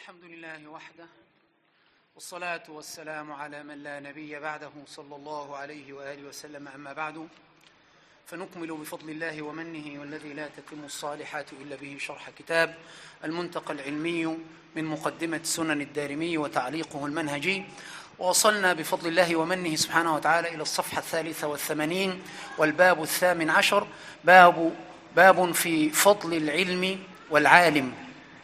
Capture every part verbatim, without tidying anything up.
الحمد لله وحده، والصلاة والسلام على من لا نبي بعده صلى الله عليه وآله وسلم. أما بعد، فنكمل بفضل الله ومنه والذي لا تتم الصالحات إلا به شرح كتاب المنتقى العلمي من مقدمة سنن الدارمي وتعليقه المنهجي، ووصلنا بفضل الله ومنه سبحانه وتعالى إلى الصفحة الثالثة والثمانين والباب الثامن عشر، باب باب في فضل العلم والعالم.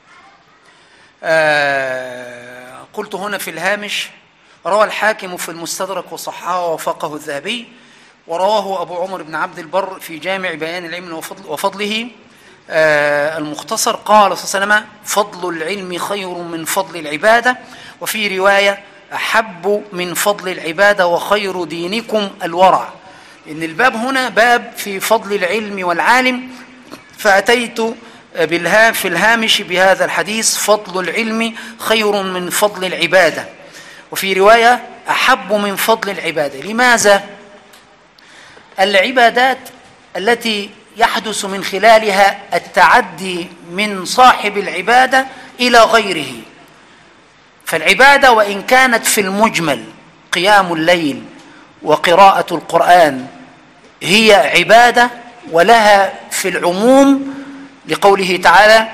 آه قلت هنا في الهامش: روى الحاكم في المستدرك وصححه ووافقه الذهبي، ورواه أبو عمر بن عبد البر في جامع بيان العلم وفضل وفضله آه المختصر، قال صلى الله عليه وسلم: فضل العلم خير من فضل العبادة، وفي رواية: أحب من فضل العبادة وخير دينكم الورع. إن الباب هنا باب في فضل العلم والعالم، فأتيت بالها في الهامش بهذا الحديث: فضل العلم خير من فضل العبادة، وفي رواية: أحب من فضل العبادة. لماذا؟ العبادات التي يحدث من خلالها التعدي من صاحب العبادة إلى غيره، فالعبادة وإن كانت في المجمل قيام الليل وقراءة القرآن هي عبادة، ولها في العموم لقوله تعالى: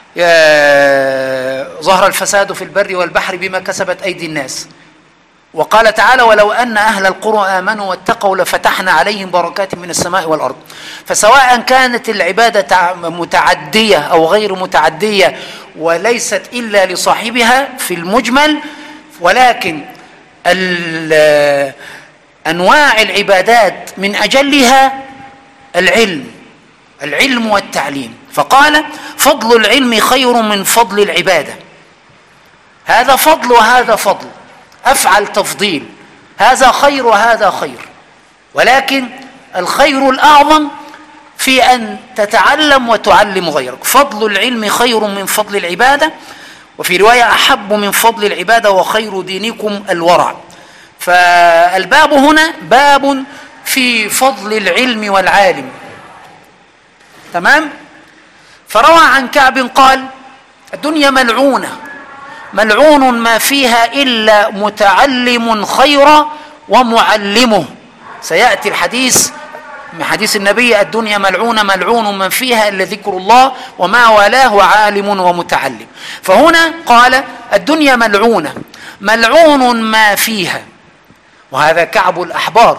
ظهر الفساد في البر والبحر بما كسبت أيدي الناس، وقال تعالى: ولو أن أهل القرى آمنوا واتقوا لفتحنا عليهم بركات من السماء والأرض. فسواء كانت العبادة متعدية أو غير متعدية وليست إلا لصاحبها في المجمل، ولكن أنواع العبادات من أجلها العلم العلم والتعليم. فقال: فضل العلم خير من فضل العبادة. هذا فضل وهذا فضل، أفعل تفضيل، هذا خير وهذا خير، ولكن الخير الأعظم في أن تتعلم وتعلم غيرك. فضل العلم خير من فضل العبادة، وفي رواية: أحب من فضل العبادة وخير دينكم الورع. فالباب هنا باب في فضل العلم والعالم. تمام؟ فروى عن كعب قال: الدنيا ملعونة ملعون ما فيها إلا متعلم خيرا ومعلمه. سيأتي الحديث من حديث النبي: الدنيا ملعونة ملعون من فيها إلا ذكر الله وما والاه عالم ومتعلم. فهنا قال: الدنيا ملعونة ملعون ما فيها، وهذا كعب الأحبار.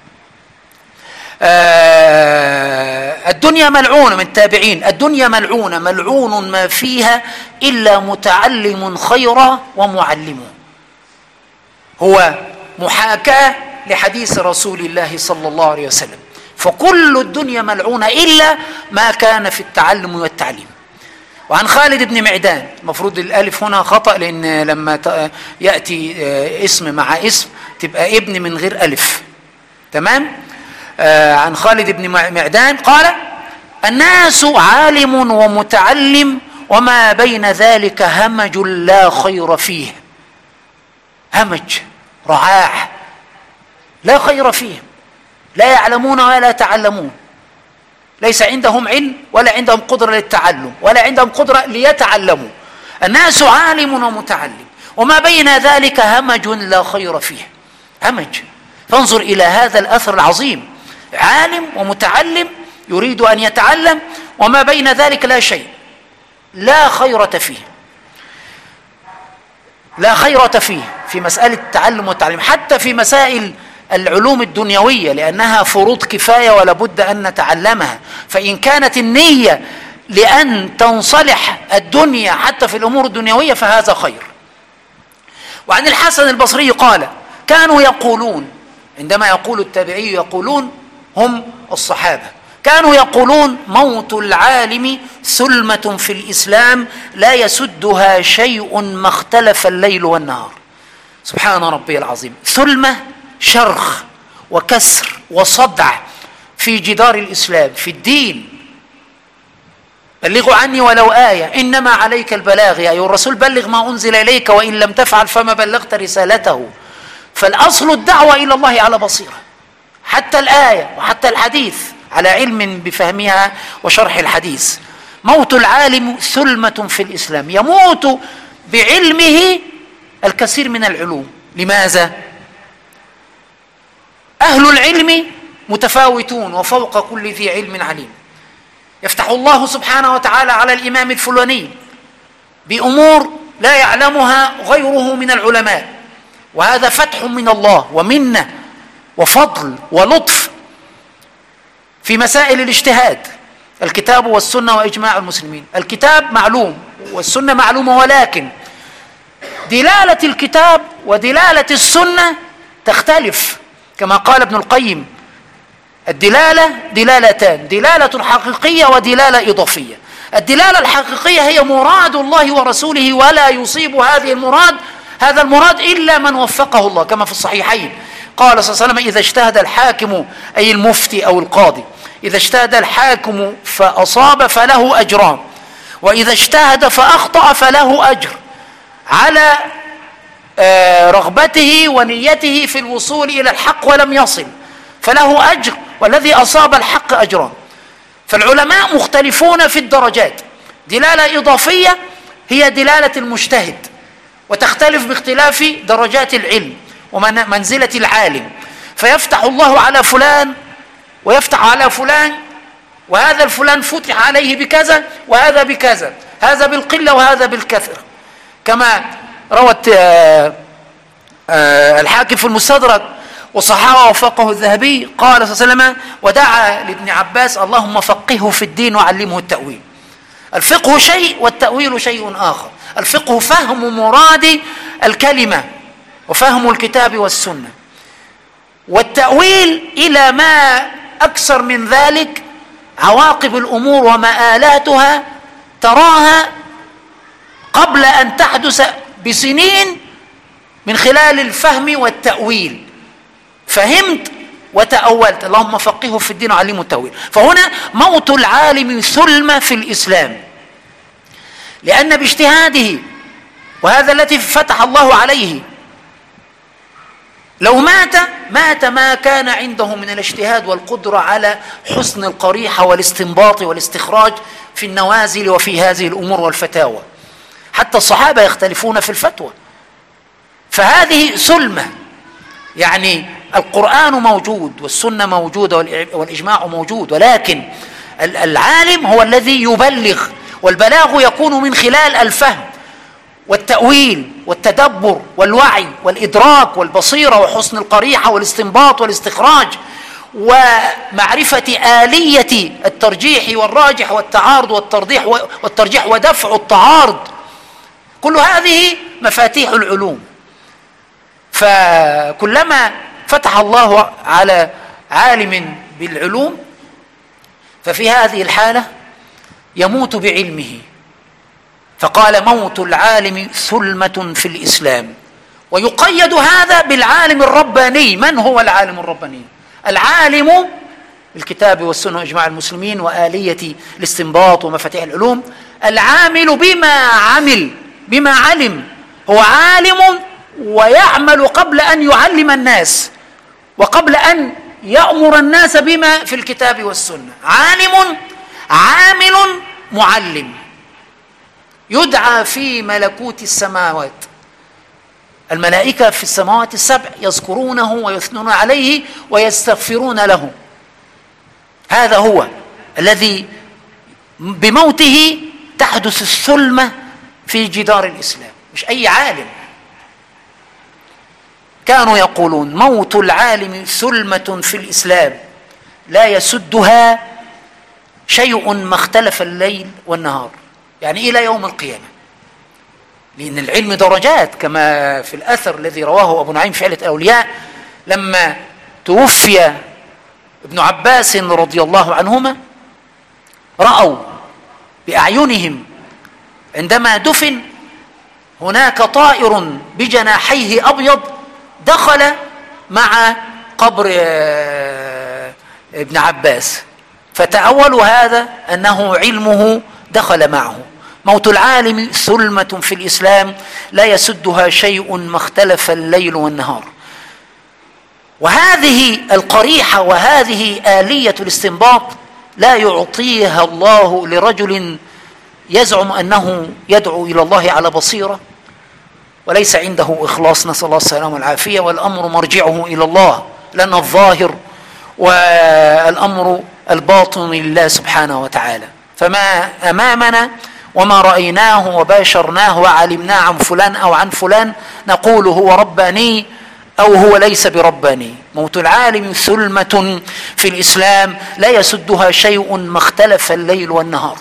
آه الدنيا ملعونة من التابعين: الدنيا ملعونة ملعون ما فيها إلا متعلم خيرا ومعلمه. هو محاكاة لحديث رسول الله صلى الله عليه وسلم. فكل الدنيا ملعونة إلا ما كان في التعلم والتعليم. وعن خالد بن معدان، المفروض الألف هنا خطأ، لأن لما يأتي اسم مع اسم تبقى ابن من غير ألف. تمام؟ آه عن خالد بن معدان قال: الناس عالم ومتعلم وما بين ذلك همج لا خير فيه. همج رعاع لا خير فيه، لا يعلمون ولا يتعلمون، ليس عندهم علم ولا عندهم قدرة للتعلم ولا عندهم قدرة ليتعلموا. الناس عالم ومتعلم وما بين ذلك همج لا خير فيه. همج. فانظر إلى هذا الأثر العظيم: عالم ومتعلم يريد أن يتعلم، وما بين ذلك لا شيء، لا خيرة فيه، لا خيرة فيه في مسألة التعلم والتعليم، حتى في مسائل العلوم الدنيوية، لأنها فروض كفاية ولا بد أن نتعلمها. فإن كانت النية لأن تنصلح الدنيا حتى في الأمور الدنيوية فهذا خير. وعن الحسن البصري قال: كانوا يقولون، عندما يقول التابعي يقولون هم الصحابة، كانوا يقولون: موت العالم ثلمة في الإسلام لا يسدها شيء ما اختلف الليل والنهار. سبحان ربي العظيم. ثلمة شرخ وكسر وصدع في جدار الإسلام في الدين. بلغوا عني ولو آية، إنما عليك البلاغ يا أيها الرسول بلغ ما أنزل إليك وإن لم تفعل فما بلغت رسالته. فالأصل الدعوة إلى الله على بصيرة، حتى الآية وحتى الحديث على علم بفهمها وشرح الحديث. موت العالم ثلمة في الإسلام، يموت بعلمه الكثير من العلوم. لماذا؟ أهل العلم متفاوتون وفوق كل ذي علم عليم. يفتح الله سبحانه وتعالى على الإمام الفلاني بأمور لا يعلمها غيره من العلماء، وهذا فتح من الله ومنة وفضل ولطف في مسائل الاجتهاد، الكتاب والسنة وإجماع المسلمين. الكتاب معلوم والسنة معلومة، ولكن دلالة الكتاب ودلالة السنة تختلف، كما قال ابن القيم: الدلالة دلالتان، دلالة حقيقية ودلالة إضافية. الدلالة الحقيقية هي مراد الله ورسوله، ولا يصيب هذه المراد هذا المراد إلا من وفقه الله، كما في الصحيحين قال صلى الله عليه وسلم: إذا اجتهد الحاكم، أي المفتي أو القاضي، إذا اجتهد الحاكم فأصاب فله أجران، وإذا اجتهد فأخطأ فله أجر على رغبته ونيته في الوصول إلى الحق ولم يصل، فله أجر، والذي أصاب الحق أجران. فالعلماء مختلفون في الدرجات. دلالة إضافية هي دلالة المجتهد، وتختلف باختلاف درجات العلم ومنزلة العالم، فيفتح الله على فلان ويفتح على فلان، وهذا الفلان فتح عليه بكذا وهذا بكذا، هذا بالقلة وهذا بالكثرة، كما روت الحاكم في المستدرك وصححه ووافقه الذهبي. قال صلى الله عليه وسلم: ودعا لابن عباس: اللهم فقهه في الدين وعلمه التأويل. الفقه شيء والتأويل شيء آخر. الفقه فهم مراد الكلمة وفهم الكتاب والسنة، والتأويل إلى ما أكثر من ذلك عواقب الأمور ومآلاتها تراها قبل أن تحدث بسنين من خلال الفهم والتأويل. فهمت وتأولت، اللهم فقهه في الدين وعلمه التأويل. فهنا موت العالم ثلمة في الإسلام، لأن باجتهاده، وهذا الذي فتح الله عليه، لو مات مات ما كان عنده من الاجتهاد والقدرة على حسن القريحة والاستنباط والاستخراج في النوازل وفي هذه الأمور والفتاوى. حتى الصحابة يختلفون في الفتوى، فهذه سلمة. يعني القرآن موجود والسنة موجودة والإجماع موجود، ولكن العالم هو الذي يبلغ، والبلاغ يكون من خلال الفهم والتأويل والتدبر والوعي والإدراك والبصيرة وحسن القريحة والاستنباط والاستخراج ومعرفة آلية الترجيح والراجح والتعارض والترجيح والترجيح ودفع التعارض. كل هذه مفاتيح العلوم. فكلما فتح الله على عالم بالعلوم ففي هذه الحالة يموت بعلمه. فقال: موت العالم ثلمة في الإسلام. ويقيد هذا بالعالم الرباني. من هو العالم الرباني؟ العالم بالكتاب والسنة وإجماع المسلمين وآلية الاستنباط ومفاتيح العلوم، العامل بما عمل، بما علم. هو عالم ويعمل قبل أن يعلم الناس وقبل أن يأمر الناس بما في الكتاب والسنة. عالم عامل معلم، يدعى في ملكوت السماوات. الملائكة في السماوات السبع يذكرونه ويثنون عليه ويستغفرون له. هذا هو الذي بموته تحدث الثلمة في جدار الإسلام، مش أي عالم. كانوا يقولون: موت العالم ثلمة في الإسلام لا يسدها شيء ما اختلف الليل والنهار، يعني إلى يوم القيامة. لأن العلم درجات، كما في الأثر الذي رواه أبو نعيم في علة الأولياء لما توفي ابن عباس رضي الله عنهما، رأوا بأعينهم عندما دفن هناك طائر بجناحيه أبيض دخل مع قبر ابن عباس، فتأولوا هذا أنه علمه دخل معه. موت العالم ثلمة في الإسلام لا يسدها شيء ما اختلف الليل والنهار. وهذه القريحة وهذه آلية الاستنباط لا يعطيها الله لرجل يزعم أنه يدعو إلى الله على بصيرة وليس عنده إخلاص، نسأل الله السلامة والعافية. والأمر مرجعه إلى الله، لأن الظاهر والأمر الباطن لله سبحانه وتعالى. فما أمامنا وما رأيناه وباشرناه وعلمناه عن فلان أو عن فلان نقول هو رباني أو هو ليس برباني. موت العالم ثلمة في الإسلام لا يسدها شيء ما اختلف الليل والنهار.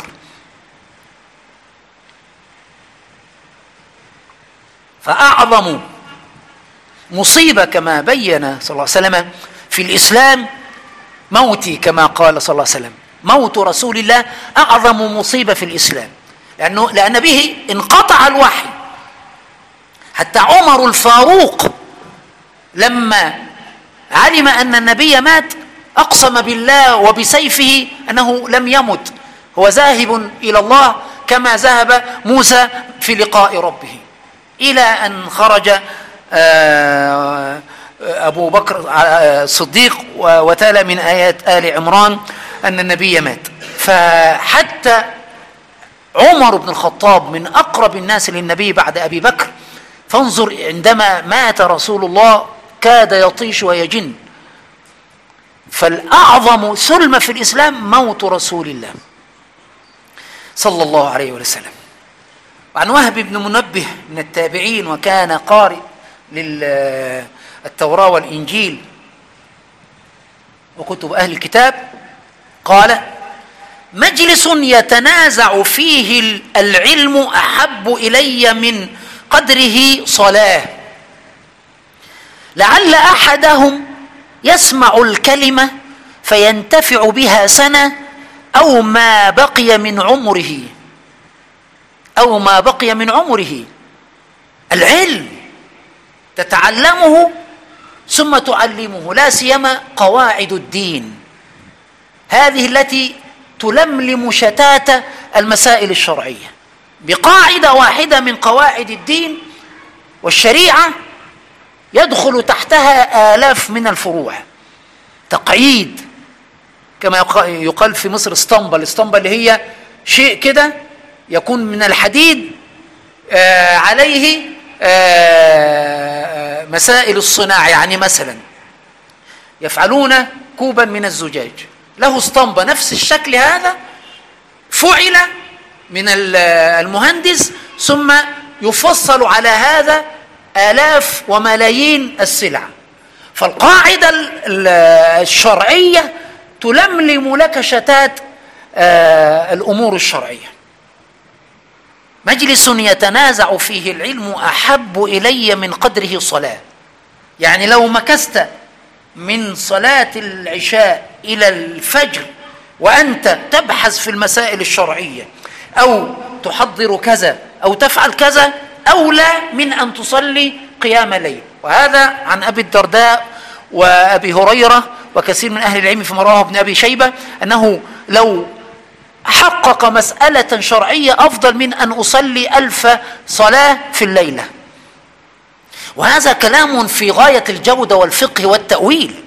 فأعظم مصيبة كما بين صلى الله عليه وسلم في الإسلام موتي، كما قال صلى الله عليه وسلم موت رسول الله أعظم مصيبة في الإسلام، لأنه لأن به انقطع الوحي. حتى عمر الفاروق لما علم أن النبي مات أقسم بالله وبسيفه أنه لم يمت، هو ذاهب إلى الله كما ذهب موسى في لقاء ربه، إلى أن خرج أبو بكر الصديق وتلا من آيات آل عمران أن النبي مات. فحتى عمر بن الخطاب من أقرب الناس للنبي بعد أبي بكر، فانظر عندما مات رسول الله كاد يطيش ويجن. فالأعظم ثلمة في الإسلام موت رسول الله صلى الله عليه وسلم. وعن وهب بن منبه من التابعين وكان قارئ للتوراة والإنجيل وكتب أهل الكتاب قال: مجلس يتنازع فيه العلم أحب إلي من قدره صلاة، لعل أحدهم يسمع الكلمة فينتفع بها سنة أو ما بقي من عمره أو ما بقي من عمره. العلم تتعلمه ثم تعلمه، لا سيما قواعد الدين هذه التي تلملم شتات المسائل الشرعية بقاعدة واحدة من قواعد الدين والشريعة يدخل تحتها آلاف من الفروع. تقعيد كما يقال في مصر اسطمبة. الاسطمبة اللي هي شيء كده يكون من الحديد آه عليه آه مسائل الصناعة، يعني مثلا يفعلون كوبا من الزجاج له اسطمبة نفس الشكل هذا، فعل من المهندس ثم يفصل على هذا آلاف وملايين السلع. فالقاعدة الشرعية تلملم لك شتات الأمور الشرعية. مجلس يتنازع فيه العلم أحب إلي من قدره صلاة، يعني لو مكثت من صلاة العشاء إلى الفجر وأنت تبحث في المسائل الشرعية أو تحضر كذا أو تفعل كذا أولى من أن تصلي قيام ليل. وهذا عن أبي الدرداء وأبي هريرة وكثير من أهل العلم فيما رواه ابن أبي شيبة أنه لو حقق مسألة شرعية أفضل من أن أصلي ألف صلاة في الليلة. وهذا كلام في غاية الجودة والفقه والتأويل.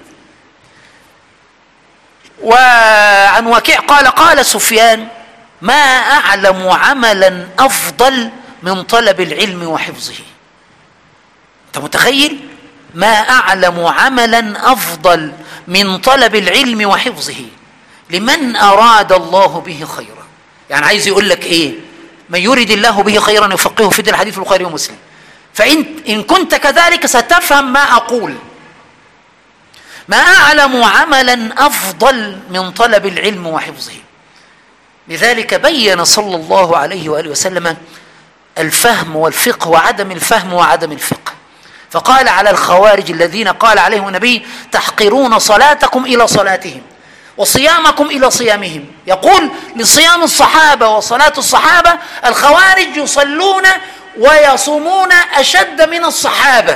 وعن وكيع قال: قال سفيان: ما أعلم عملا أفضل من طلب العلم وحفظه. أنت متخيل؟ ما أعلم عملا أفضل من طلب العلم وحفظه لمن أراد الله به خيرا. يعني عايز يقول لك إيه؟ من يريد الله به خيرا يفقهه في الدين، الحديث في البخاري ومسلم. فإن إن كنت كذلك ستفهم ما أقول. ما أعلم عملا أفضل من طلب العلم وحفظه. لذلك بين صلى الله عليه وآله وسلم الفهم والفقه وعدم الفهم وعدم الفقه. فقال على الخوارج الذين قال عليهم النبي: تحقرون صلاتكم إلى صلاتهم وصيامكم إلى صيامهم. يقول لصيام الصحابة وصلاة الصحابة: الخوارج يصلون ويصومون أشد من الصحابة.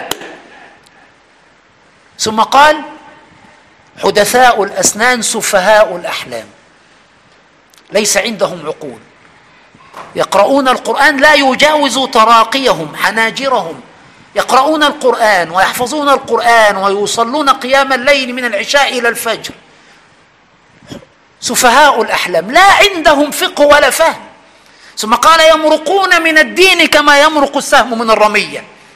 ثم قال: حدثاء الأسنان سفهاء الأحلام، ليس عندهم عقول، يقرؤون القرآن لا يجاوز تراقيهم حناجرهم، يقرؤون القرآن ويحفظون القرآن ويصلون قيام الليل من العشاء إلى الفجر. سفهاء الأحلام لا عندهم فقه ولا فهم. ثم قال: يمرقون من الدين كما يمرق السهم من الرمية.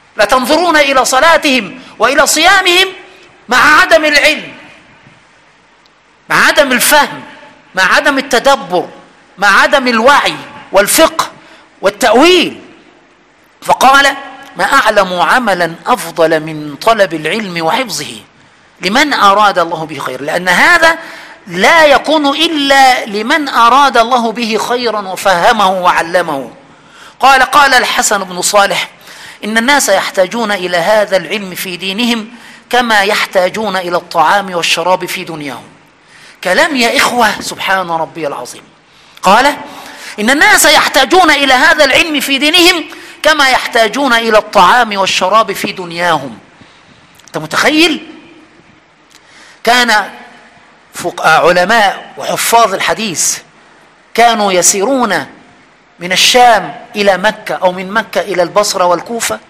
لتنظرون إلى صلاتهم وإلى صيامهم مع عدم العلم، مع عدم الفهم، مع عدم التدبر، مع عدم الوعي والفقه والتأويل. فقال: ما أعلم عملا أفضل من طلب العلم وحفظه لمن أراد الله به خير، لأن هذا لا يكون إلا لمن أراد الله به خيرا وفهمه وعلمه. قال قال الحسن بن صالح: إن الناس يحتاجون إلى هذا العلم في دينهم كما يحتاجون إلى الطعام والشراب في دنياهم. كلام يا إخوة، سبحان ربي العظيم. قال: إن الناس يحتاجون إلى هذا العلم في دينهم كما يحتاجون إلى الطعام والشراب في دنياهم. أنت متخيل؟ كان علماء وحفاظ الحديث كانوا يسيرون من الشام إلى مكة أو من مكة إلى البصرة والكوفة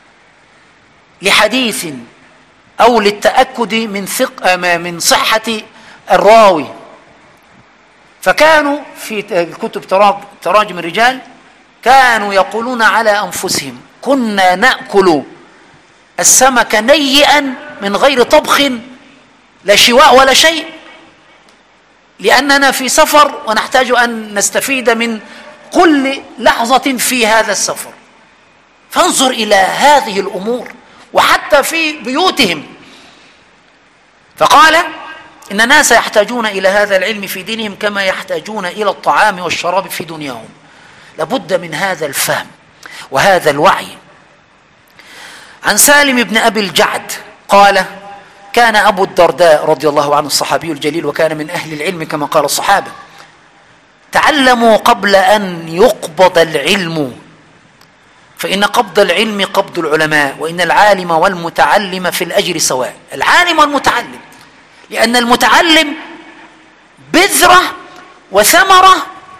لحديث أو للتأكد من ثق من صحة الراوي. فكانوا في كتب تراجم الرجال كانوا يقولون على أنفسهم: كنا نأكل السمك نيئا من غير طبخ، لا شواء ولا شيء، لأننا في سفر ونحتاج أن نستفيد من كل لحظة في هذا السفر. فانظر إلى هذه الأمور وحتى في بيوتهم. فقال: إن الناس يحتاجون إلى هذا العلم في دينهم كما يحتاجون إلى الطعام والشراب في دنياهم. لابد من هذا الفهم وهذا الوعي. عن سالم بن أبي الجعد قال: كان أبو الدرداء رضي الله عنه الصحابي الجليل وكان من أهل العلم كما قال الصحابة: تعلموا قبل أن يقبض العلم، فإن قبض العلم قبض العلماء، وإن العالم والمتعلم في الأجر سواء. العالم والمتعلم، لأن المتعلم بذرة وثمرة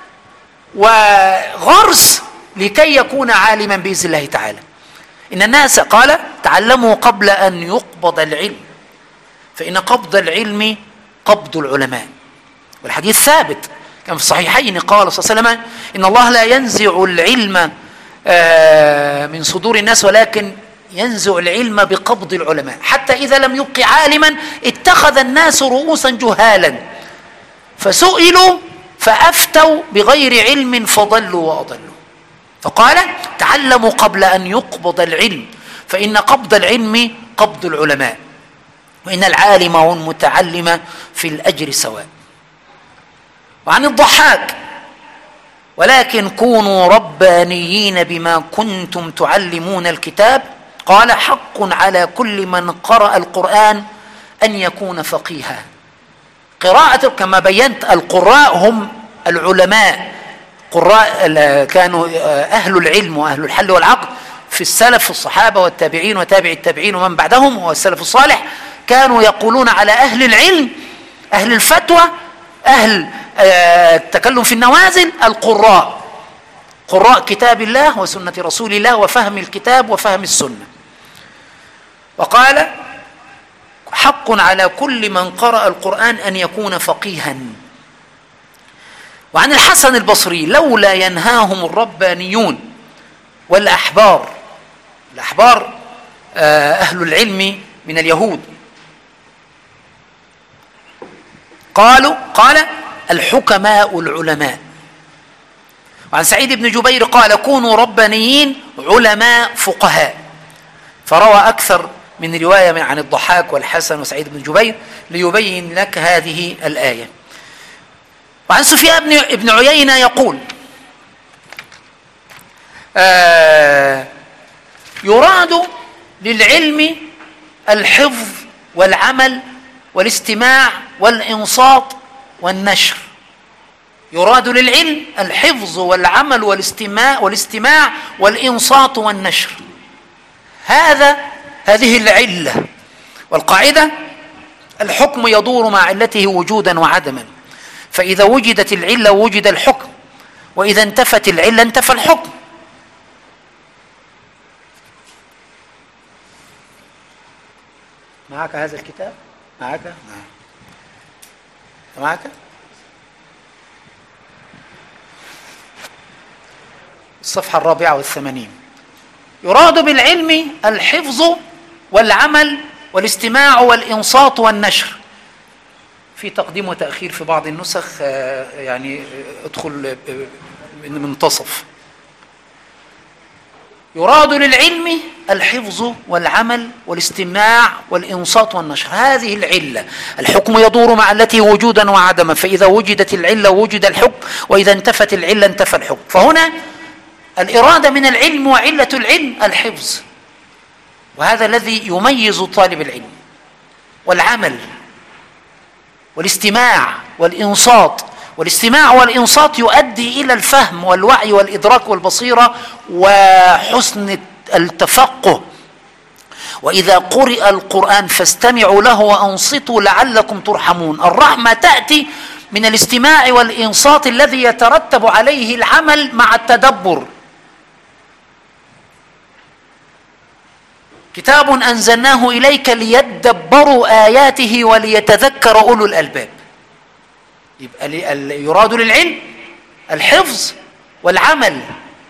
وغرس لكي يكون عالما بإذن الله تعالى. إن الناس قال: تعلموا قبل أن يقبض العلم، فإن قبض العلم قبض العلماء. والحديث ثابت كان في الصحيحين، قال صلى الله عليه وسلم: إن الله لا ينزع العلم من صدور الناس ولكن ينزع العلم بقبض العلماء، حتى إذا لم يبق عالما اتخذ الناس رؤوسا جهالا فسئلوا فأفتوا بغير علم فضلوا وأضلوا. فقال: تعلموا قبل أن يقبض العلم، فإن قبض العلم قبض العلماء، وإن العالم والمتعلم في الأجر سواء. وعن الضحاك: ولكن كونوا ربانيين بما كنتم تعلمون الكتاب. قال: حق على كل من قرأ القرآن أن يكون فقيها. قراءة كما بينت، القراء هم العلماء، قراء كانوا أهل العلم وأهل الحل والعقد في السلف الصحابة والتابعين وتابع التابعين ومن بعدهم والسلف الصالح، كانوا يقولون على أهل العلم، أهل الفتوى، أهل التكلم في النوازل، القراء، قراء كتاب الله وسنة رسول الله وفهم الكتاب وفهم السنة. وقال: حق على كل من قرأ القرآن أن يكون فقيها. وعن الحسن البصري: لولا ينهاهم الربانيون والأحبار، الأحبار أهل العلم من اليهود، قالوا قال: الحكماء العلماء. وعن سعيد بن جبير قال: كونوا ربانيين علماء فقهاء. فروى أكثر من رواية عن الضحاك والحسن وسعيد بن جبير ليبين لك هذه الآية. وعن سفيان بن عيينة يقول: آه يراد للعلم الحفظ والعمل والاستماع والإنصات والنشر. يراد للعلم الحفظ والعمل والاستماع والاستماع والإنصات والنشر. هذا هذه العلة. والقاعدة: الحكم يدور مع علته وجودا وعدما، فإذا وجدت العلة وجد الحكم، وإذا انتفت العلة انتفى الحكم. معك هذا الكتاب؟ معك؟ نعم. معك؟ الصفحة الرابعة والثمانين. يراد بالعلم الحفظ والعمل والاستماع والإنصات والنشر. في تقديم وتأخير في بعض النسخ، يعني ادخل من منتصف. يراد للعلم الحفظ والعمل والاستماع والإنصات والنشر. هذه العلة. الحكم يدور مع التي وجودا وعدما، فإذا وجدت العلة وجد الحكم، وإذا انتفت العلة انتفى الحكم. فهنا الإرادة من العلم وعلة العلم الحفظ، وهذا الذي يميز طالب العلم، والعمل والاستماع والإنصات. والاستماع والإنصات يؤدي إلى الفهم والوعي والإدراك والبصيرة وحسن التفقه. وإذا قرئ القرآن فاستمعوا له وأنصتوا لعلكم ترحمون. الرحمة تأتي من الاستماع والإنصات الذي يترتب عليه العمل مع التدبر. كتاب أنزلناه إليك ليدبروا آياته وليتذكر أولو الألباب. يبقى يراد للعلم الحفظ والعمل.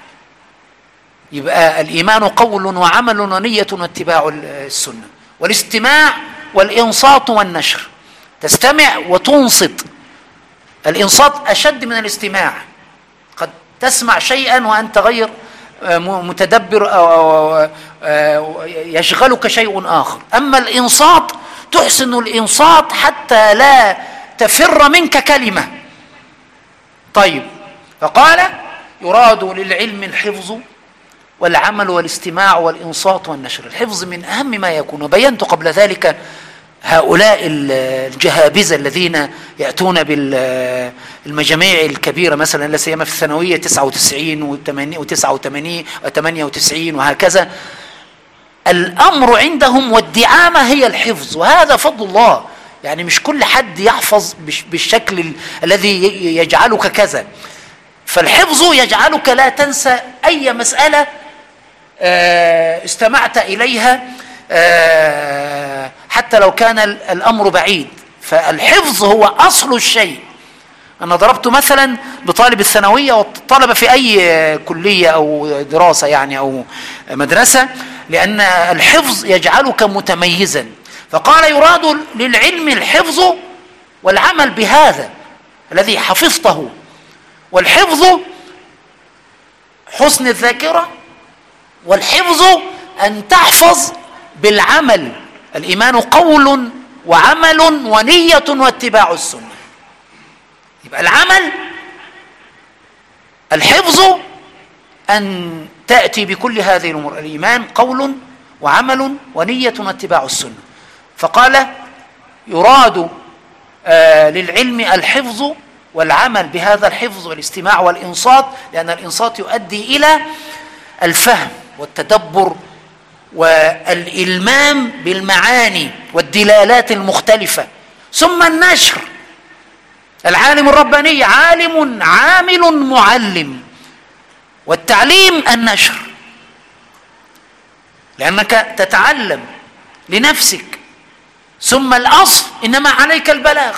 يبقى الإيمان قول وعمل ونية واتباع السنة. والاستماع والإنصات والنشر، تستمع وتنصت. الإنصات أشد من الاستماع. قد تسمع شيئا وأنت غير متدبر أو يشغلك شيء آخر. أما الإنصات تحسن الإنصات حتى لا تفر منك كلمة. طيب، فقال يراد للعلم الحفظ والعمل والاستماع والإنصات والنشر. الحفظ من أهم ما يكون. وبينت قبل ذلك هؤلاء الجهابذة الذين يأتون بالمجاميع الكبيرة، مثلا لا سيما في الثانوية تسعة وتسعين وتسعة وثمانين وثمانية وتسعين وهكذا. الأمر عندهم والدعامة هي الحفظ، وهذا فضل الله. يعني مش كل حد يحفظ بالشكل الذي يجعلك كذا. فالحفظ يجعلك لا تنسى أي مسألة استمعت إليها حتى لو كان الأمر بعيد. فالحفظ هو أصل الشيء. أنا ضربت مثلا بطالب الثانوية والطلبة في أي كلية أو دراسة يعني أو مدرسة، لأن الحفظ يجعلك متميزا. فقال يراد للعلم الحفظ والعمل بهذا الذي حفظته. والحفظ حسن الذاكرة، والحفظ أن تحفظ بالعمل. الإيمان قول وعمل ونية واتباع السنة. يبقى العمل الحفظ أن تأتي بكل هذه الأمور. الإيمان قول وعمل ونية واتباع السنة. فقال يراد آه للعلم الحفظ والعمل بهذا الحفظ والاستماع والإنصات، لأن الإنصات يؤدي إلى الفهم والتدبر والإلمام بالمعاني والدلالات المختلفة. ثم النشر. العالم الرباني عالم عامل معلم، والتعليم النشر، لأنك تتعلم لنفسك. ثم الأصل إنما عليك البلاغ.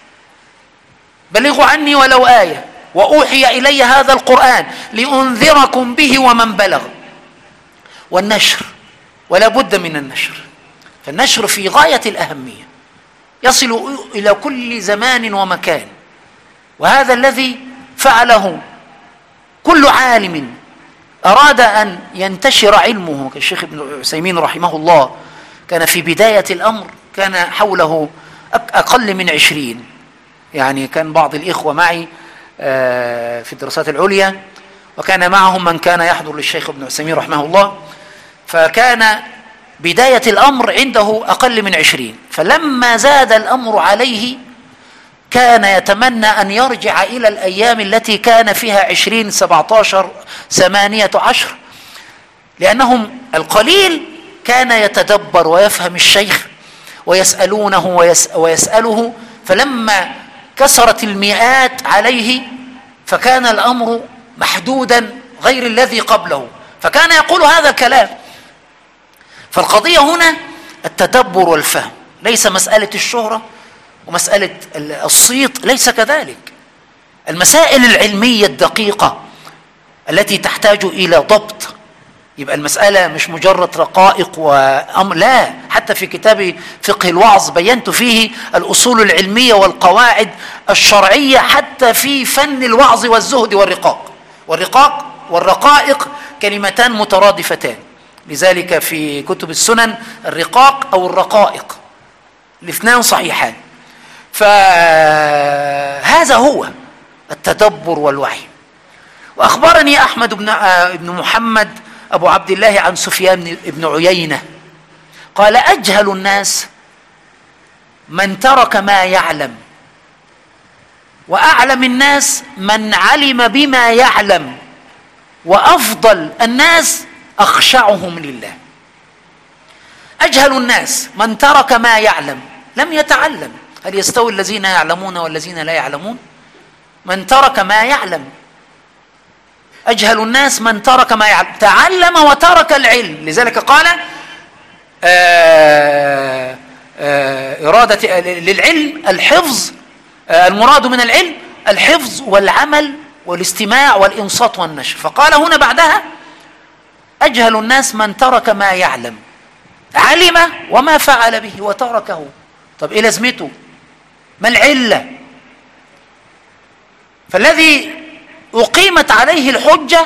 بلغوا عني ولو آية وأوحي إلي هذا القرآن لأنذركم به ومن بلغ. والنشر، ولا بد من النشر. فالنشر في غاية الأهمية، يصل إلى كل زمان ومكان. وهذا الذي فعله كل عالم أراد أن ينتشر علمه. كالشيخ ابن عثيمين رحمه الله كان في بداية الأمر كان حوله أقل من عشرين. يعني كان بعض الإخوة معي في الدراسات العليا، وكان معهم من كان يحضر للشيخ ابن عثيمين رحمه الله. فكان بداية الأمر عنده أقل من عشرين. فلما زاد الأمر عليه كان يتمنى أن يرجع إلى الأيام التي كان فيها عشرين، سبعة عشر، ثمانية عشر، لأنهم القليل كان يتدبر ويفهم الشيخ ويسألونه ويس ويسأله. فلما كسرت المئات عليه فكان الأمر محدودا غير الذي قبله، فكان يقول هذا الكلام. فالقضية هنا التدبر والفهم، ليس مسألة الشهرة ومسألة الصيت، ليس كذلك. المسائل العلمية الدقيقة التي تحتاج إلى ضبط يبقى المسألة مش مجرد رقائق وأمر، لا، حتى في كتاب فقه الوعظ بينت فيه الأصول العلمية والقواعد الشرعية حتى في فن الوعظ والزهد والرقاق. والرقاق والرقائق كلمتان مترادفتان، لذلك في كتب السنن الرقاق أو الرقائق الاثنان صحيحان. فهذا هو التدبر والوعي. وأخبرني أحمد بن محمد أبو عبد الله عن سفيان بن عيينة قال: أجهل الناس من ترك ما يعلم، وأعلم الناس من علم بما يعلم، وأفضل الناس أخشعهم لله. أجهل الناس من ترك ما يعلم، لم يتعلم. هل يستوي الذين يعلمون والذين لا يعلمون؟ من ترك ما يعلم. أجهل الناس من ترك ما يعلم، تعلم وترك العلم. لذلك قال آآ آآ إرادة للعلم الحفظ، المراد من العلم الحفظ والعمل والاستماع والإنصات والنشر. فقال هنا بعدها: أجهل الناس من ترك ما يعلم، علم وما فعل به وتركه. طب إيه لازمته؟ ما العلة؟ فالذي أقيمت عليه الحجة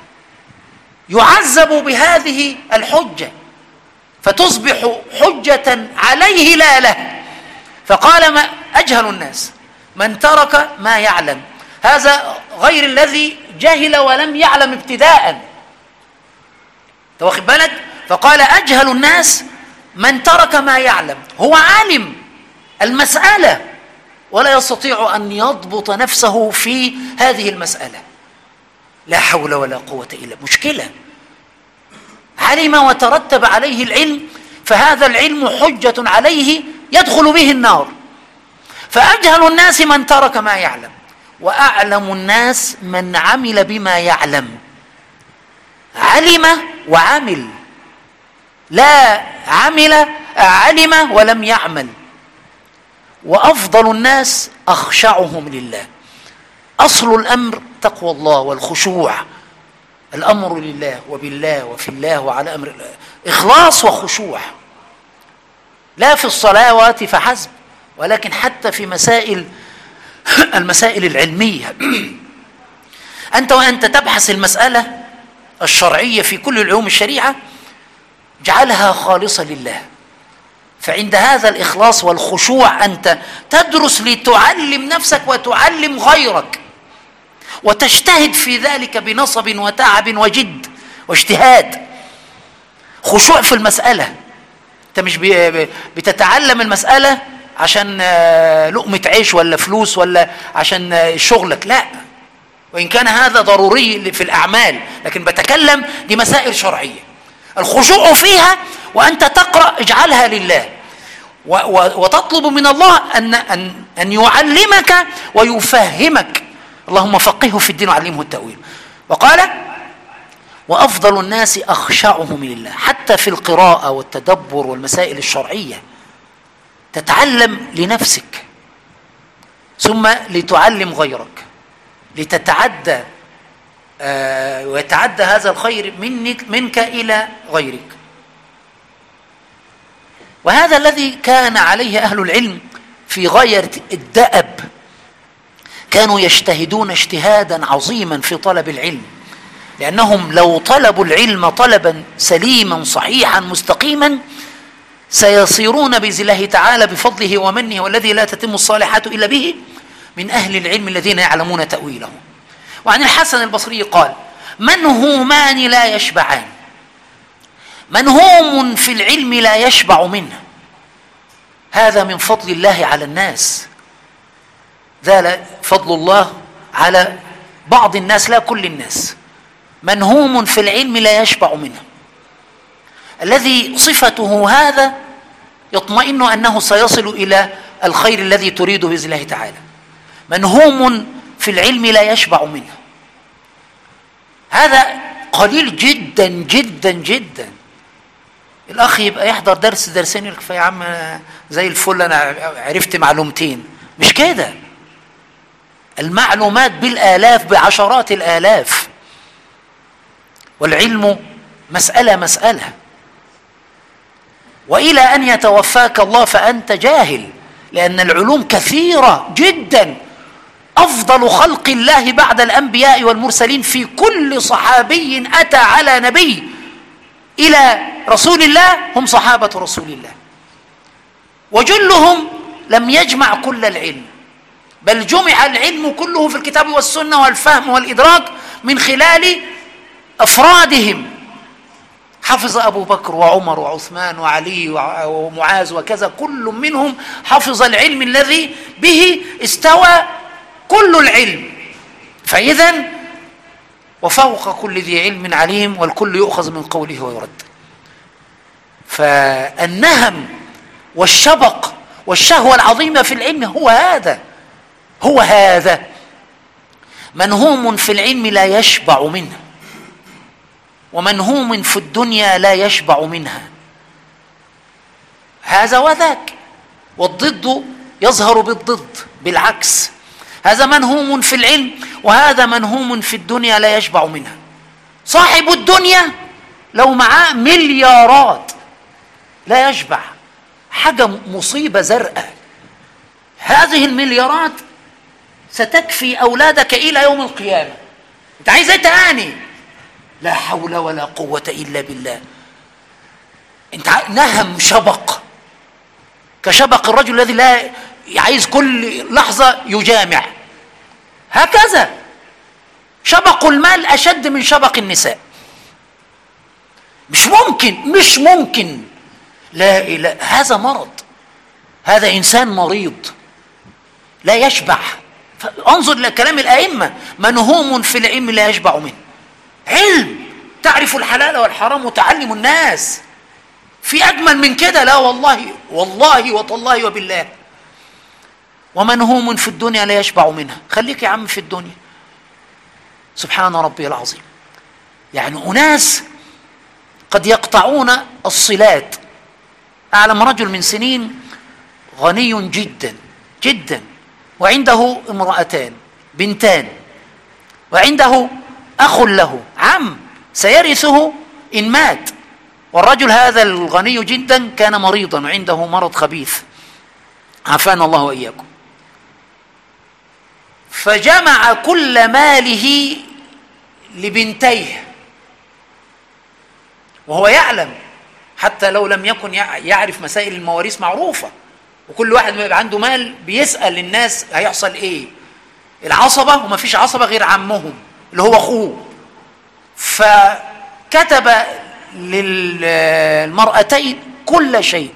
يعذب بهذه الحجة فتصبح حجة عليه لا له. فقال: ما أجهل الناس من ترك ما يعلم، هذا غير الذي جهل ولم يعلم ابتداء. واخد بالك؟ فقال: أجهل الناس من ترك ما يعلم، هو عالم المسألة ولا يستطيع أن يضبط نفسه في هذه المسألة. لا حول ولا قوة إلا، مشكلة. علم وترتب عليه العلم، فهذا العلم حجة عليه يدخل به النار. فأجهل الناس من ترك ما يعلم، وأعلم الناس من عمل بما يعلم. علم وعمل، لا عمل علم ولم يعمل. وأفضل الناس أخشعهم لله. أصل الأمر تقوى الله والخشوع، الأمر لله وبالله وفي الله وعلى أمر الله، إخلاص وخشوع، لا في الصلوات فحسب، ولكن حتى في مسائل المسائل العلمية. أنت وأنت تبحث المسألة الشرعية في كل العلوم الشريعة اجعلها خالصة لله. فعند هذا الإخلاص والخشوع أنت تدرس لتعلم نفسك وتعلم غيرك، وتجتهد في ذلك بنصب وتعب وجد واجتهاد. خشوع في المسألة، أنت مش بتتعلم المسألة عشان لقمة عيش ولا فلوس ولا عشان شغلك، لا، وإن كان هذا ضروري في الأعمال، لكن بتكلم دي مسائل شرعية. الخشوع فيها وأنت تقرأ اجعلها لله، وتطلب من الله أن, أن, أن يعلمك ويفهمك. اللهم فقهه في الدين وعلمه التأويل. وقال: وأفضل الناس أخشعهم لله. حتى في القراءة والتدبر والمسائل الشرعية تتعلم لنفسك ثم لتعلم غيرك، لتتعدى آه ويتعدى هذا الخير منك, منك إلى غيرك. وهذا الذي كان عليه أهل العلم في غاية الدأب. كانوا يجتهدون اجتهادا عظيما في طلب العلم، لأنهم لو طلبوا العلم طلبا سليما صحيحا مستقيما سيصيرون بإذن الله تعالى بفضله ومنه والذي لا تتم الصالحات إلا به من أهل العلم الذين يعلمون تأويله. وعن الحسن البصري قال: منهومان لا يشبعان، منهوم في العلم لا يشبع منه. هذا من فضل الله على الناس، ذا فضل الله على بعض الناس لا كل الناس. منهوم في العلم لا يشبع منه، الذي صفته هذا يطمئن أنه سيصل إلى الخير الذي تريده بإذن الله تعالى. منهوم في العلم لا يشبع منه، هذا قليل جدا جدا جدا. الأخ يبقى يحضر درس درسين يقول يا عم زي الفل أنا عرفت معلومتين. مش كده، المعلومات بالآلاف بعشرات الآلاف. والعلم مسألة مسألة، وإلى أن يتوفاك الله فأنت جاهل، لأن العلوم كثيرة جدا. أفضل خلق الله بعد الأنبياء والمرسلين في كل صحابي أتى على نبي إلى رسول الله هم صحابة رسول الله، وجلهم لم يجمع كل العلم، بل جمع العلم كله في الكتاب والسنة والفهم والإدراك من خلال أفرادهم. حفظ أبو بكر وعمر وعثمان وعلي ومعاذ وكذا، كل منهم حفظ العلم الذي به استوى كل العلم. فإذا وفوق كل ذي علم عليم، والكل يؤخذ من قوله ويرد. فالنهم والشبق والشهوة العظيمة في العلم هو هذا، هو هذا منهوم في العلم لا يشبع منه، ومنهوم في الدنيا لا يشبع منها. هذا وذاك، والضد يظهر بالضد بالعكس. هذا منهوم في العلم، وهذا منهوم في الدنيا لا يشبع منها. صاحب الدنيا لو معاه مليارات لا يشبع، حاجة مصيبة زرقاء. هذه المليارات ستكفي أولادك إلى يوم القيامة. أنت عايز إيه تاني؟ لا حول ولا قوة إلا بالله. أنت نهم شبق كشبق الرجل الذي لا عايز كل لحظة يجامع. هكذا شبق المال أشد من شبق النساء. مش ممكن، مش ممكن. لا إله، هذا مرض، هذا إنسان مريض لا يشبع. انظر لكلام الأئمة، منهوم في العلم لا يشبع منه. علم تعرف الحلال والحرام وتعلم الناس، في أجمل من كده؟ لا والله، والله وتالله وبالله. ومنهوم في الدنيا لا يشبع منها. خليك يا عم في الدنيا. سبحان ربي العظيم. يعني أناس قد يقطعون الصلات. أعلم رجل من سنين غني جدا جدا، وعنده امرأتان بنتان، وعنده أخ له عم سيرثه إن مات. والرجل هذا الغني جدا كان مريضا وعنده مرض خبيث، عافانا الله وإياكم. فجمع كل ماله لبنتيه، وهو يعلم حتى لو لم يكن يعرف مسائل المواريث معروفة، وكل واحد ما يبقى عنده مال بيسأل الناس هيحصل ايه. العصبة، وما فيش عصبة غير عمهم اللي هو اخوه. فكتب للمرأتين كل شيء،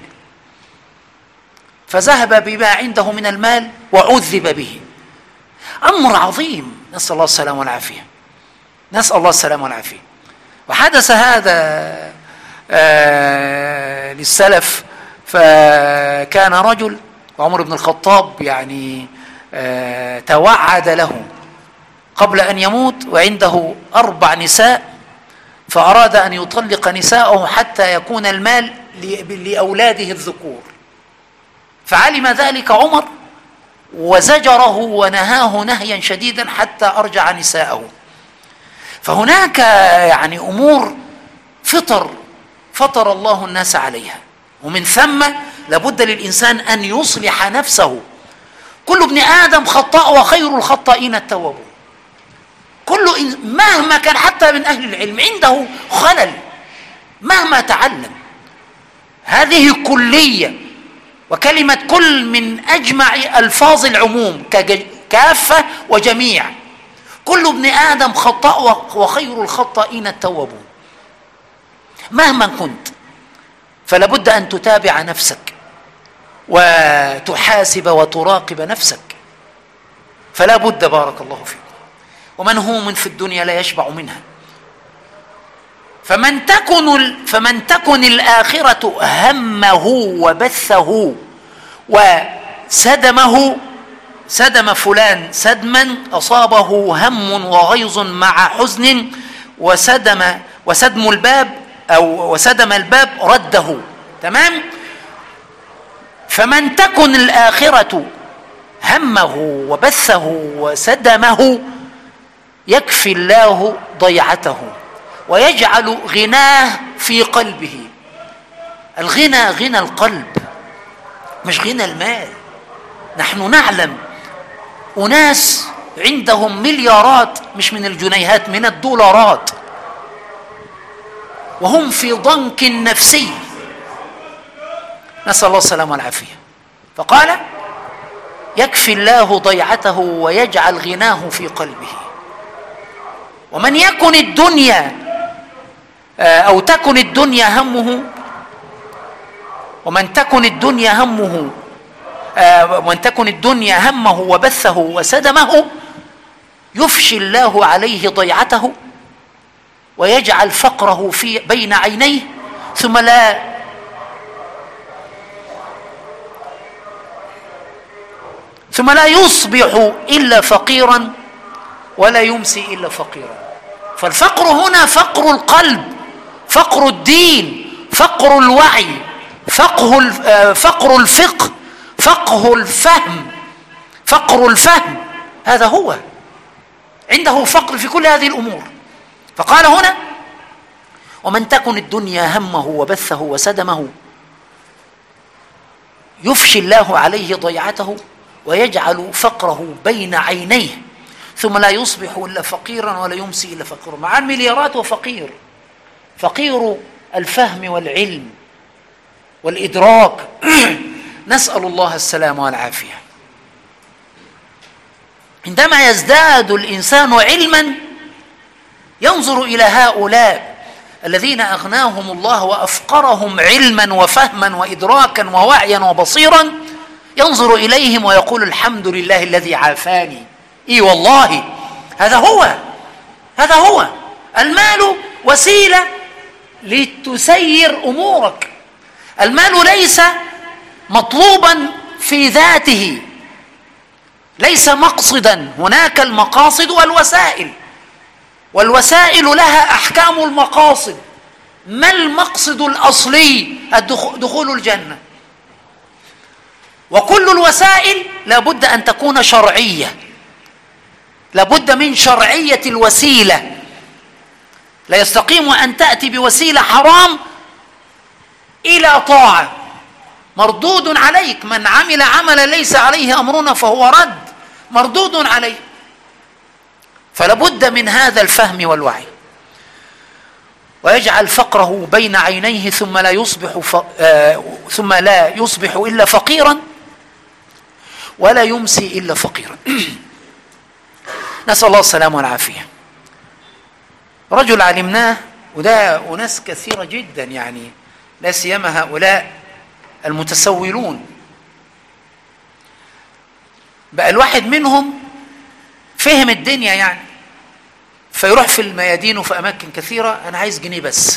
فذهب بما عنده من المال وعذب به. أمر عظيم، نسأل الله السلامة والعافية، نسأل الله السلامة والعافية. وحدث هذا آه للسلف. فكان رجل، وعمر بن الخطاب يعني آه توعد له قبل أن يموت، وعنده أربع نساء، فأراد أن يطلق نساءه حتى يكون المال لأولاده الذكور. فعلم ذلك عمر وزجره ونهاه نهيا شديدا حتى أرجع نساءه. فهناك يعني أمور فطر فطر الله الناس عليها، ومن ثم لابد للإنسان أن يصلح نفسه. كل ابن آدم خطاء، وخير الخطائين التوابون. كل مهما كان حتى من أهل العلم عنده خلل مهما تعلم. هذه كلية، وكلمة كل من أجمع ألفاظ العموم كافة وجميع. كل ابن آدم خطاء، وخير الخطائين التوابون. مهما كنت فلا بد أن تتابع نفسك وتحاسب وتراقب نفسك، فلا بد. بارك الله فيك. ومنهوم في الدنيا لا يشبع منها. فمن تكن فمن تكن الآخرة همه وبثه وسدمه، سدم فلان سدما أصابه هم وغيظ مع حزن، وسدم وسدم الباب أو وسدم الباب رده. تمام. فمن تكن الآخرة همه وبثه وسدمه يكفي الله ضيعته، ويجعل غناه في قلبه. الغنى غنى القلب مش غنى المال. نحن نعلم أناس عندهم مليارات، مش من الجنيهات، من الدولارات، وهم في ضنك نفسي، نسأل الله السلامة والعافية. فقال يكفي الله ضيعته ويجعل غناه في قلبه. ومن يكن الدنيا أو تكن الدنيا همه، ومن تكن الدنيا همه ومن تكن الدنيا همه وبثه وسدمه، يفشي الله عليه ضيعته ويجعل فقره في بين عينيه، ثم لا ثم لا يصبح إلا فقيرا ولا يمسي إلا فقيرا. فالفقر هنا فقر القلب، فقر الدين، فقر الوعي، فقه فقر الفقه، فقه الفهم، فقر الفهم، هذا هو. عنده فقر في كل هذه الأمور. فقال هنا ومن تكن الدنيا همه وبثه وسدمه، يفشي الله عليه ضيعته ويجعل فقره بين عينيه، ثم لا يصبح إلا فقيرا ولا يمسي إلا فقيرا. مع المليارات وفقير، فقير الفهم والعلم والإدراك. نسأل الله السلامة والعافية. عندما يزداد الإنسان علما ينظر إلى هؤلاء الذين أغناهم الله وأفقرهم علما وفهما وإدراكا ووعيا وبصيرا، ينظر إليهم ويقول الحمد لله الذي عافاني. إي والله هذا هو، هذا هو. المال وسيلة لتسير أمورك. المال ليس مطلوبا في ذاته، ليس مقصدا. هناك المقاصد والوسائل، والوسائل لها أحكام المقاصد. ما المقصد الأصلي؟ دخول الجنة. وكل الوسائل لابد أن تكون شرعية، لابد من شرعية الوسيلة. لا يستقيم أن تأتي بوسيلة حرام إلى طاعة، مردود عليك. من عمل عملا ليس عليه أمرنا فهو رد، مردود عليه. فلابد من هذا الفهم والوعي. ويجعل فقره بين عينيه ثم لا يصبح ف... آه... ثم لا يصبح إلا فقيرا ولا يمسي إلا فقيرا. نسأل الله السلامة والعافية. رجل علمناه، وده وناس كثيرة جدا، يعني لا سيما هؤلاء المتسولون، بقى الواحد منهم فهم الدنيا يعني، فيروح في الميادين وفي أماكن كثيرة، أنا عايز جنيه بس،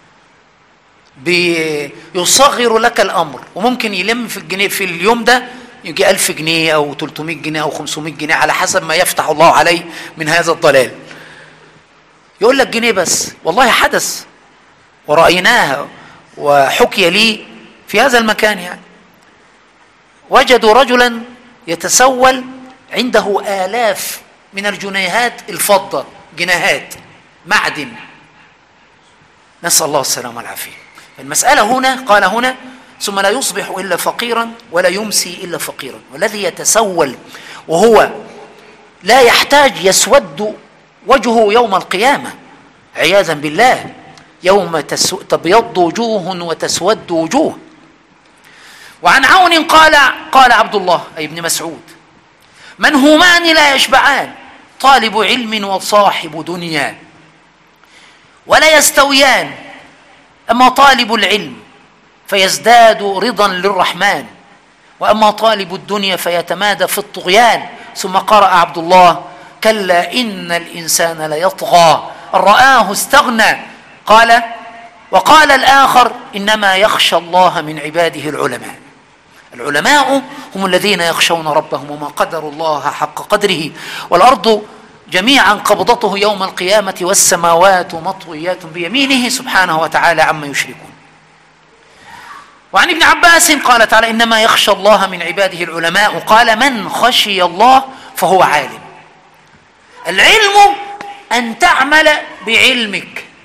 بيصغر لك الأمر. وممكن يلم في الجنيه في اليوم ده يجي ألف جنيه أو ثلاثمائة جنيه أو خمسمائة جنيه على حسب ما يفتح الله عليه من هذا الضلال. يقول لك جنيه بس. والله حدث ورأيناها وحكي لي في هذا المكان. يعني وجدوا رجلا يتسول عنده آلاف من الجنيهات الفضة، جنيهات معدن، نسأل الله السلامة والعافية. المسألة هنا قال هنا ثم لا يصبح إلا فقيرا ولا يمسي إلا فقيرا. والذي يتسول وهو لا يحتاج يسود وجهه يوم القيامة عياذا بالله، يوم تبيض وجوه وتسود وجوه. وعن عون قال قال عبد الله أي ابن مسعود: من همان لا يشبعان، طالب علم وصاحب دنيا ولا يستويان. أما طالب العلم فيزداد رضا للرحمن، وأما طالب الدنيا فيتمادى في الطغيان. ثم قرأ عبد الله: كلا إن الإنسان ليطغى أن رآه استغنى. قال وقال الآخر: إنما يخشى الله من عباده العلماء. العلماء هم الذين يخشون ربهم، وما قدروا الله حق قدره، والأرض جميعا قبضته يوم القيامة والسماوات مطويات بيمينه سبحانه وتعالى عما يشركون. وعن ابن عباس قال تعالى: إنما يخشى الله من عباده العلماء. قال: من خشي الله فهو عالم. العلم أن تعمل بعلمك،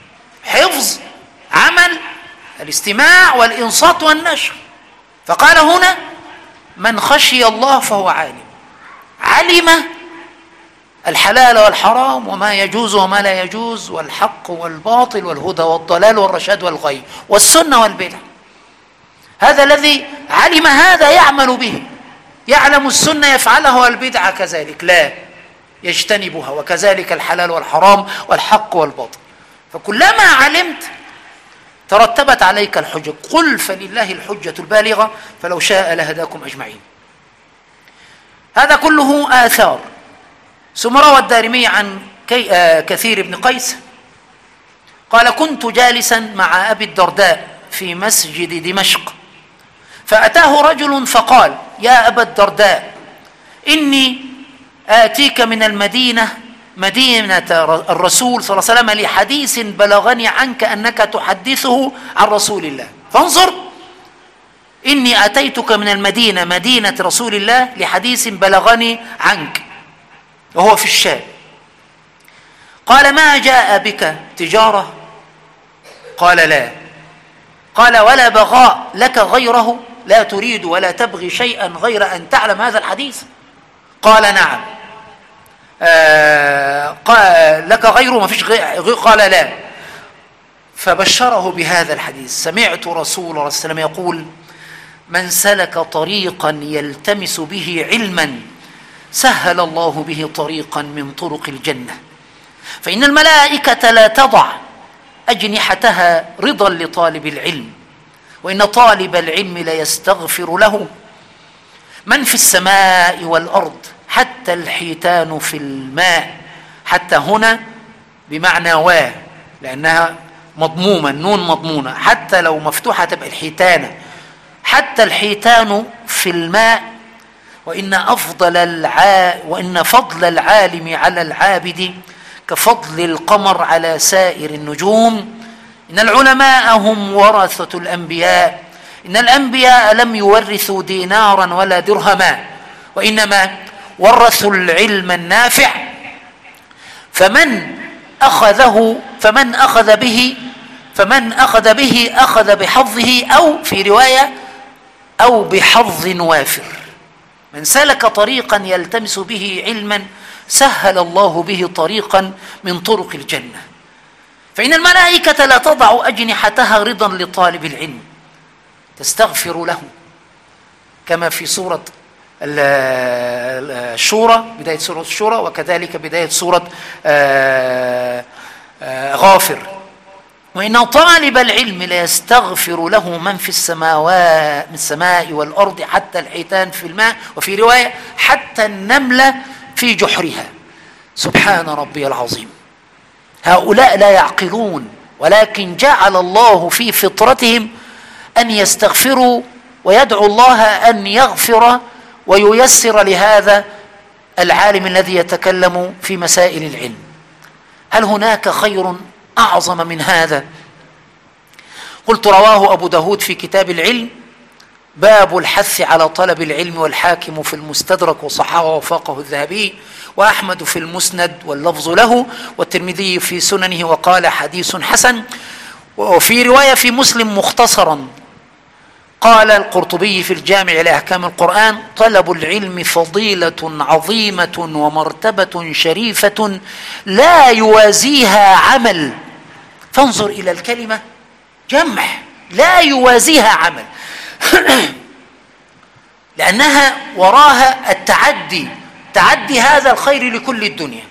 حفظ، عمل، الاستماع والإنصات والنشر. فقال هنا من خشي الله فهو عالم، علم الحلال والحرام وما يجوز وما لا يجوز، والحق والباطل، والهدى والضلال، والرشاد والغي، والسنة والبدع. هذا الذي علم هذا يعمل به، يعلم السنة يفعلها، والبدعة كذلك لا يجتنبها، وكذلك الحلال والحرام والحق والباطل. فكلما علمت ترتبت عليك الحجة. قل فلله الحجة البالغة فلو شاء لهداكم أجمعين. هذا كله آثار. ثم روى الدارمي عن كثير بن قيس قال كنت جالسا مع أبي الدرداء في مسجد دمشق، فأتاه رجل فقال يا أبا الدرداء إني آتيك من المدينة مدينة الرسول صلى الله عليه وسلم لحديث بلغني عنك أنك تحدثه عن رسول الله، فانظر إني أتيتك من المدينة مدينة رسول الله لحديث بلغني عنك، وهو في الشام. قال ما جاء بك تجارة؟ قال لا. قال ولا بغاء لك غيره؟ لا تريد ولا تبغي شيئا غير أن تعلم هذا الحديث؟ قال نعم. آه قال لك غيره؟ ما فيش غير؟ قال لا. فبشره بهذا الحديث: سمعت رسول الله صلى الله عليه وسلم يقول من سلك طريقا يلتمس به علما سهل الله به طريقا من طرق الجنة، فإن الملائكة لا تضع أجنحتها رضا لطالب العلم، وإن طالب العلم ليستغفر له من في السماء والأرض حتى الحيتان في الماء. حتى هنا بمعنى و، لأنها مضمومة، النون مضمونة، حتى لو مفتوحة تبقى الحيتان، حتى الحيتان في الماء. وإن أفضل الع... وإن فضل العالم على العابد كفضل القمر على سائر النجوم. إن العلماء هم ورثة الأنبياء، إن الأنبياء لم يورثوا دينارا ولا درهما، وإنما ورثوا العلم النافع، فمن أخذه فمن أخذ به فمن أخذ به أخذ بحظه، أو في رواية أو بحظ وافر. من سلك طريقا يلتمس به علما سهل الله به طريقا من طرق الجنة، فإن الملائكة لا تضع أجنحتها رضا لطالب العلم، تستغفر له، كما في سورة الشورى، بداية سورة الشورى، وكذلك بداية سورة غافر. وإن طالب العلم لا يستغفر له من في السماوات من السماء والأرض حتى الحيتان في الماء، وفي رواية حتى النملة في جحرها. سبحان ربي العظيم. هؤلاء لا يعقلون، ولكن جعل الله في فطرتهم أن يستغفروا ويدعو الله أن يغفر وييسر لهذا العالم الذي يتكلم في مسائل العلم. هل هناك خير أعظم من هذا؟ قلت رواه أبو داود في كتاب العلم باب الحث على طلب العلم، والحاكم في المستدرك وصححه ووافقه الذهبي، وأحمد في المسند واللفظ له، والترمذي في سننه وقال حديث حسن. وفي رواية في مسلم مختصرا قال القرطبي في الجامع لأحكام القرآن: طلب العلم فضيلة عظيمة ومرتبة شريفة لا يوازيها عمل. فانظر إلى الكلمة جمع، لا يوازيها عمل، لأنها وراها التعدي، تعدي هذا الخير لكل الدنيا.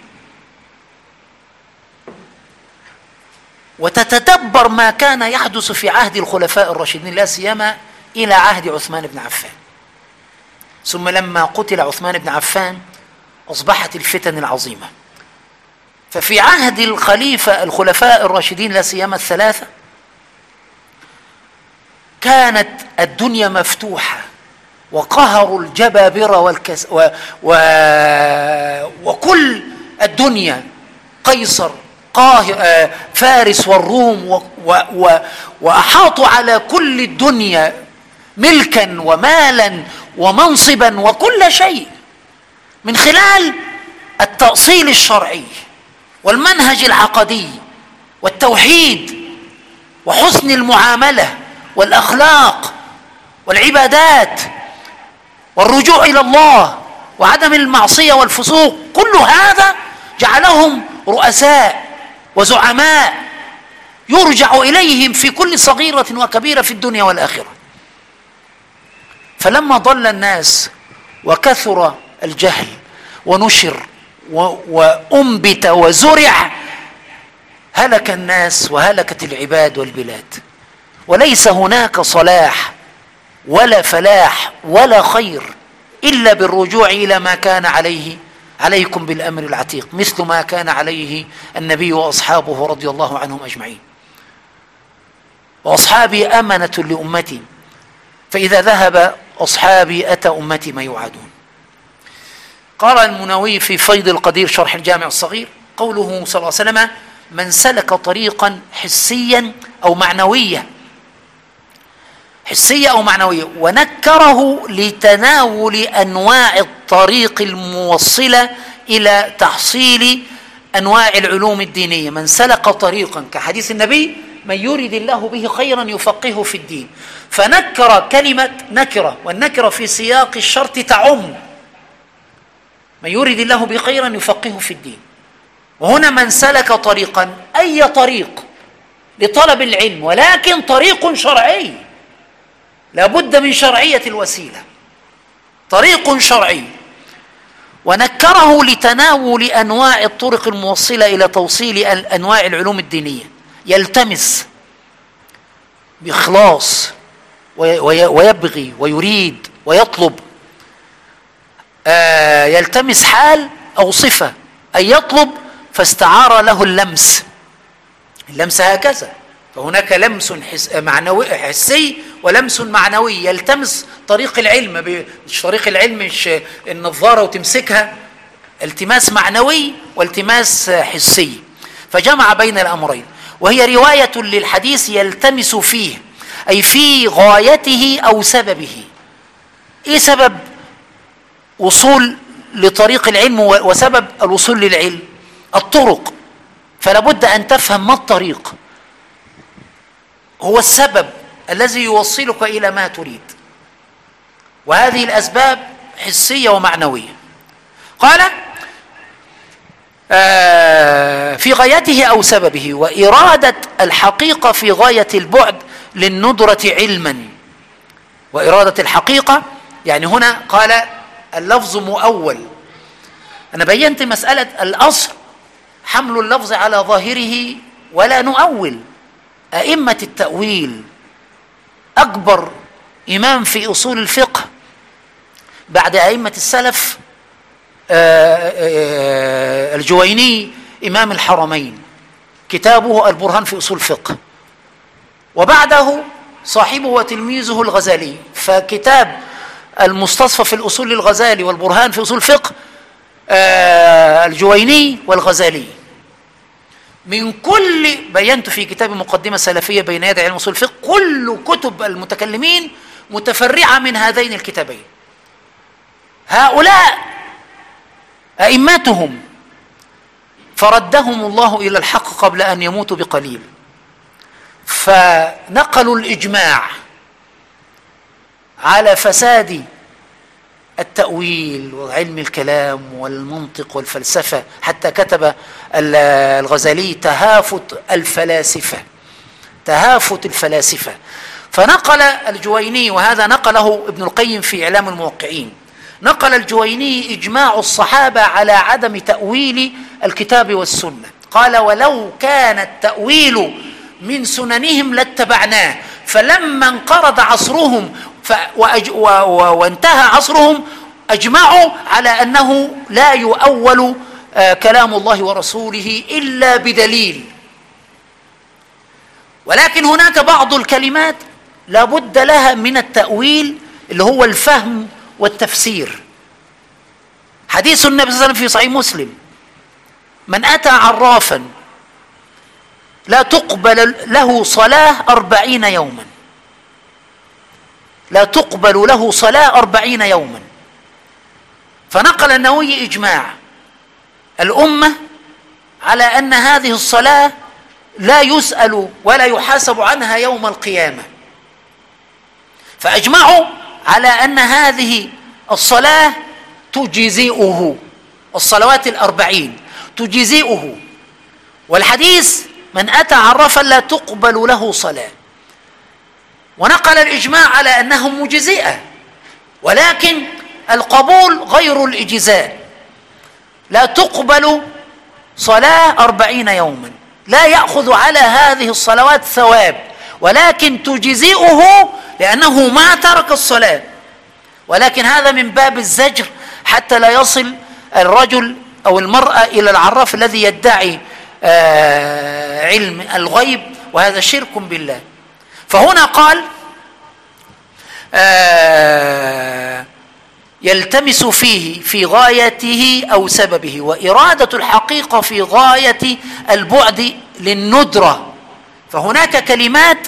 وتتدبر ما كان يحدث في عهد الخلفاء الراشدين، لا سيما إلى عهد عثمان بن عفان. ثم لما قتل عثمان بن عفان أصبحت الفتن العظيمة. ففي عهد الخليفة الخلفاء الراشدين لا سيما الثلاثة كانت الدنيا مفتوحة، وقهروا الجبابرة والكس و... و... وكل الدنيا، قيصر، قاهر، فارس والروم، و... و... وأحاطوا على كل الدنيا ملكا ومالا ومنصبا وكل شيء، من خلال التأصيل الشرعي والمنهج العقدي والتوحيد وحسن المعاملة والأخلاق والعبادات والرجوع إلى الله وعدم المعصية والفسوق، كل هذا جعلهم رؤساء وزعماء يرجع إليهم في كل صغيرة وكبيرة في الدنيا والآخرة. فلما ضل الناس وكثر الجهل ونشر وأنبت وزرع، هلك الناس وهلكت العباد والبلاد، وليس هناك صلاح ولا فلاح ولا خير إلا بالرجوع إلى ما كان عليه عليكم بالأمر العتيق، مثل ما كان عليه النبي وأصحابه رضي الله عنهم أجمعين. وأصحابي أمنة لأمتي، فإذا ذهب أصحابي أتى أمتي ما يوعدون. قال المنووي في فيض القدير شرح الجامع الصغير قوله صلى الله عليه وسلم: من سلك طريقا حسيا أو معنويا حسية أو معنوية ونكره لتناول أنواع الطريق الموصلة إلى تحصيل أنواع العلوم الدينية. من سلك طريقا كحديث النبي: من يريد الله به خيرا يفقهه في الدين. فنكر كلمة نكرة، والنكرة في سياق الشرط تعم، من يريد الله به خيرا يفقهه في الدين. وهنا من سلك طريقا، أي طريق لطلب العلم، ولكن طريق شرعي، لا بد من شرعية الوسيلة، طريق شرعي. ونكره لتناول أنواع الطرق الموصلة إلى توصيل أنواع العلوم الدينية، يلتمس بإخلاص ويبغي ويريد ويطلب، آه يلتمس حال أو صفة، أي يطلب فاستعار له اللمس. اللمس هكذا، فهناك لمس حس معنوي حسي ولمس معنوي، يلتمس طريق العلم. مش طريق العلم مش النظارة وتمسكها، التماس معنوي والتماس حسي، فجمع بين الأمرين. وهي رواية للحديث يلتمس فيه، أي في غايته أو سببه. إيه سبب وصول لطريق العلم وسبب الوصول للعلم؟ الطرق. فلا بد أن تفهم ما الطريق، هو السبب الذي يوصلك إلى ما تريد، وهذه الأسباب حسية ومعنوية. قال آه في غايته أو سببه، وإرادة الحقيقة في غاية البعد للندرة علما. وإرادة الحقيقة يعني هنا قال اللفظ مؤول. أنا بينت مسألة الأصل حمل اللفظ على ظاهره ولا نؤول. أئمة التأويل، أكبر إمام في أصول الفقه بعد أئمة السلف الجويني إمام الحرمين، كتابه البرهان في أصول الفقه، وبعده صاحبه وتلميذه الغزالي، فكتاب المستصفى في الأصول للغزالي والبرهان في أصول الفقه الجويني والغزالي. من كل بينت في كتاب مقدمة سلفية بين يدي علم أصول الفقه، كل كتب المتكلمين متفرعة من هذين الكتابين. هؤلاء أئمتهم فردهم الله إلى الحق قبل أن يموتوا بقليل، فنقلوا الإجماع على فساد التأويل وعلم الكلام والمنطق والفلسفة، حتى كتب الغزالي تهافت الفلاسفة، تهافت الفلاسفة. فنقل الجويني، وهذا نقله ابن القيم في إعلام الموقعين، نقل الجويني إجماع الصحابة على عدم تأويل الكتاب والسنة. قال ولو كان التأويل من سننهم لاتبعناه، فلما انقرض عصرهم وانتهى عصرهم أجمعوا على أنه لا يؤول كلام الله ورسوله إلا بدليل. ولكن هناك بعض الكلمات لا بد لها من التأويل اللي هو الفهم والتفسير. حديث النبي صلى الله عليه وسلم في صحيح مسلم: من أتى عرافا لا تقبل له صلاة أربعين يوما، لا تقبل له صلاة أربعين يوما. فنقل النووي إجماع الأمة على أن هذه الصلاة لا يسأل ولا يحاسب عنها يوم القيامة. فأجمعوا على أن هذه الصلاة تجزئه، الصلوات الأربعين تجزئه. والحديث من أتى عرافا لا تقبل له صلاة، ونقل الإجماع على أنه مجزئة، ولكن القبول غير الإجزاء. لا تقبل صلاة أربعين يوما، لا يأخذ على هذه الصلوات ثواب، ولكن تجزئه لأنه ما ترك الصلاة. ولكن هذا من باب الزجر حتى لا يصل الرجل أو المرأة إلى العراف الذي يدعي آه علم الغيب، وهذا شرك بالله. فهنا قال آه يلتمس فيه في غايته أو سببه، وإرادة الحقيقة في غاية البعد للندرة. فهناك كلمات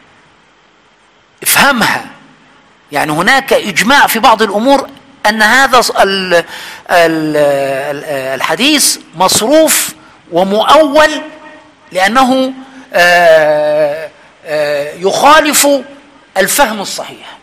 افهمها، يعني هناك إجماع في بعض الأمور أن هذا الحديث مصروف ومؤول لأنه يخالف الفهم الصحيح.